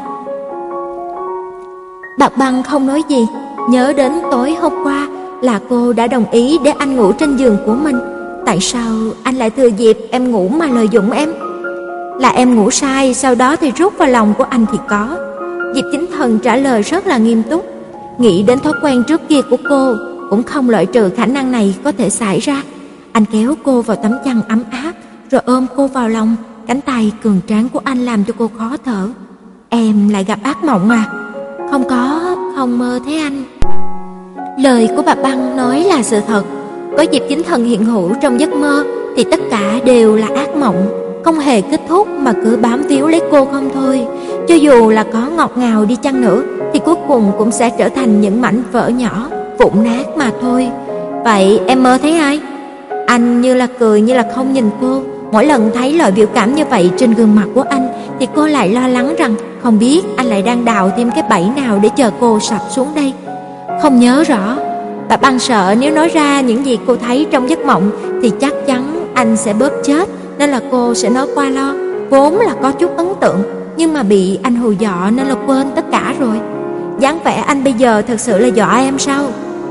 Bà Băng không nói gì, nhớ đến tối hôm qua là cô đã đồng ý để anh ngủ trên giường của mình. Tại sao anh lại thừa dịp em ngủ mà lợi dụng em? Là em ngủ sai, sau đó thì rút vào lòng của anh thì có. Diệp Chính Thần trả lời rất là nghiêm túc. Nghĩ đến thói quen trước kia của cô, cũng không loại trừ khả năng này có thể xảy ra. Anh kéo cô vào tấm chăn ấm áp, rồi ôm cô vào lòng. Cánh tay cường tráng của anh làm cho cô khó thở. Em lại gặp ác mộng à? Không có, không mơ thấy anh. Lời của bà Băng nói là sự thật. Có Diệp Chính Thần hiện hữu trong giấc mơ thì tất cả đều là ác mộng, không hề kết thúc mà cứ bám víu lấy cô không thôi. Cho dù là có ngọt ngào đi chăng nữa thì cuối cùng cũng sẽ trở thành những mảnh vỡ nhỏ, vụn nát mà thôi. Vậy em mơ thấy ai? Anh như là cười như là không nhìn cô, Mỗi lần thấy loại biểu cảm như vậy trên gương mặt của anh thì cô lại lo lắng rằng không biết anh lại đang đào thêm cái bẫy nào để chờ cô sập xuống đây. Không nhớ rõ. Bà Băng sợ nếu nói ra những gì cô thấy trong giấc mộng thì chắc chắn anh sẽ bóp chết, nên là cô sẽ nói qua lo. Vốn là có chút ấn tượng, nhưng mà bị anh hù dọa nên là quên tất cả rồi. Dáng vẻ anh bây giờ thật sự là dọa em sao?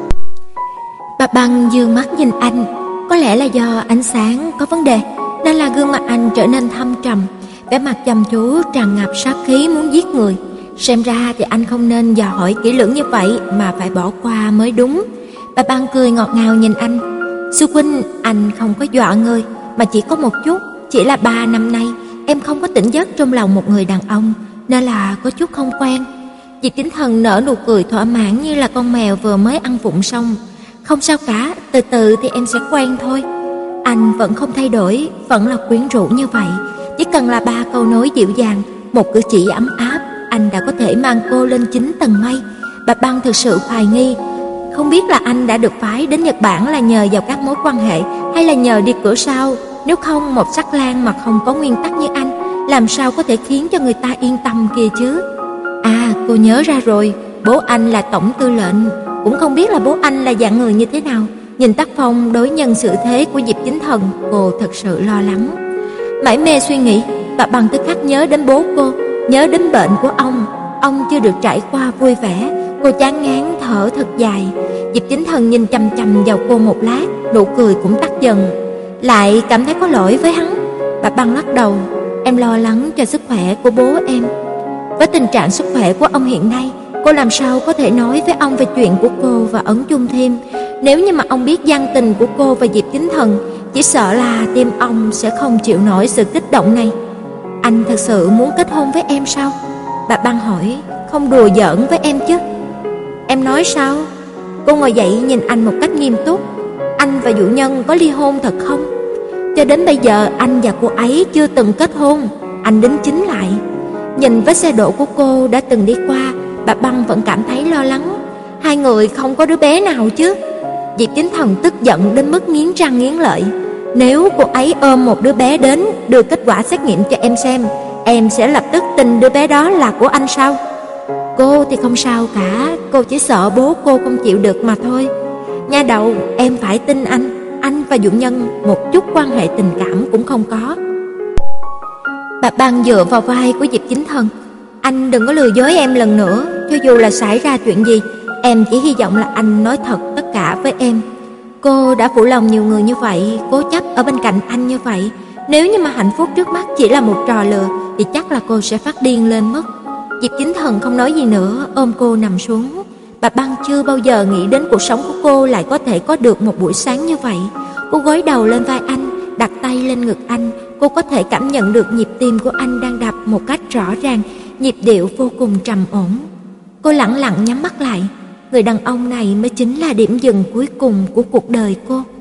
Bà Băng dương mắt nhìn anh. Có lẽ là do ánh sáng có vấn đề nên là gương mặt anh trở nên thâm trầm, vẻ mặt chăm chú tràn ngập sát khí muốn giết người. Xem ra thì anh không nên dò hỏi kỹ lưỡng như vậy mà phải bỏ qua mới đúng. Bà Băng cười ngọt ngào nhìn anh. Sư huynh, anh không có dọa người, mà chỉ có một chút. Chỉ là ba năm nay em không có tỉnh giấc trong lòng một người đàn ông, nên là có chút không quen. Diệp Chính Thần nở nụ cười thỏa mãn như là con mèo vừa mới ăn vụng xong. Không sao cả, từ từ thì em sẽ quen thôi. Anh vẫn không thay đổi, vẫn là quyến rũ như vậy. Chỉ cần là ba câu nói dịu dàng, một cử chỉ ấm áp, anh đã có thể mang cô lên chín tầng mây. Bà Băng thực sự hoài nghi, không biết là anh đã được phái đến Nhật Bản là nhờ vào các mối quan hệ hay là nhờ đi cửa sau. Nếu không, một sắc lang mà không có nguyên tắc như anh làm sao có thể khiến cho người ta yên tâm kia chứ. À, cô nhớ ra rồi, bố anh là tổng tư lệnh. Cũng không biết là bố anh là dạng người như thế nào. Nhìn tác phong đối nhân xử thế của Diệp Chính Thần, cô thật sự lo lắng. Mải mê suy nghĩ, bà Băng tức khắc nhớ đến bố cô, nhớ đến bệnh của ông. Ông chưa được trải qua vui vẻ. Cô chán ngán thở thật dài. Diệp Chính Thần nhìn chằm chằm vào cô một lát, nụ cười cũng tắt dần. Lại cảm thấy có lỗi với hắn. Bà Băng lắc đầu. Em lo lắng cho sức khỏe của bố em. Với tình trạng sức khỏe của ông hiện nay, cô làm sao có thể nói với ông về chuyện của cô và Ấn Chung Thêm. Nếu như mà ông biết gian tình của cô và Diệp Chính Thần, chỉ sợ là tim ông sẽ không chịu nổi sự kích động này. Anh thật sự muốn kết hôn với em sao? Bà Băng hỏi. Không đùa giỡn với em chứ? Em nói sao? Cô ngồi dậy nhìn anh một cách nghiêm túc. Anh và Dụ Nhân có ly hôn thật không? Cho đến bây giờ anh và cô ấy chưa từng kết hôn. Anh đính chính lại. Nhìn vết xe đổ của cô đã từng đi qua, bà Băng vẫn cảm thấy lo lắng. Hai người không có đứa bé nào chứ? Diệp Chính Thần tức giận đến mức nghiến răng nghiến lợi. Nếu cô ấy ôm một đứa bé đến đưa kết quả xét nghiệm cho em xem, em sẽ lập tức tin đứa bé đó là của anh sao? Cô thì không sao cả, cô chỉ sợ bố cô không chịu được mà thôi. Nha đầu, em phải tin anh. Anh và Dụ Nhân một chút quan hệ tình cảm cũng không có. Bà Băng dựa vào vai của Diệp Chính Thần. Anh đừng có lừa dối em lần nữa. Cho dù là xảy ra chuyện gì, em chỉ hy vọng là anh nói thật tất cả với em. Cô đã phụ lòng nhiều người như vậy, cố chấp ở bên cạnh anh như vậy. Nếu như mà hạnh phúc trước mắt chỉ là một trò lừa thì chắc là cô sẽ phát điên lên mất. Diệp Chính Thần không nói gì nữa, ôm cô nằm xuống. Bà Băng chưa bao giờ nghĩ đến cuộc sống của cô lại có thể có được một buổi sáng như vậy. Cô gối đầu lên vai anh, đặt tay lên ngực anh. Cô có thể cảm nhận được nhịp tim của anh đang đập một cách rõ ràng, nhịp điệu vô cùng trầm ổn. Cô lẳng lặng nhắm mắt lại. Người đàn ông này mới chính là điểm dừng cuối cùng của cuộc đời cô.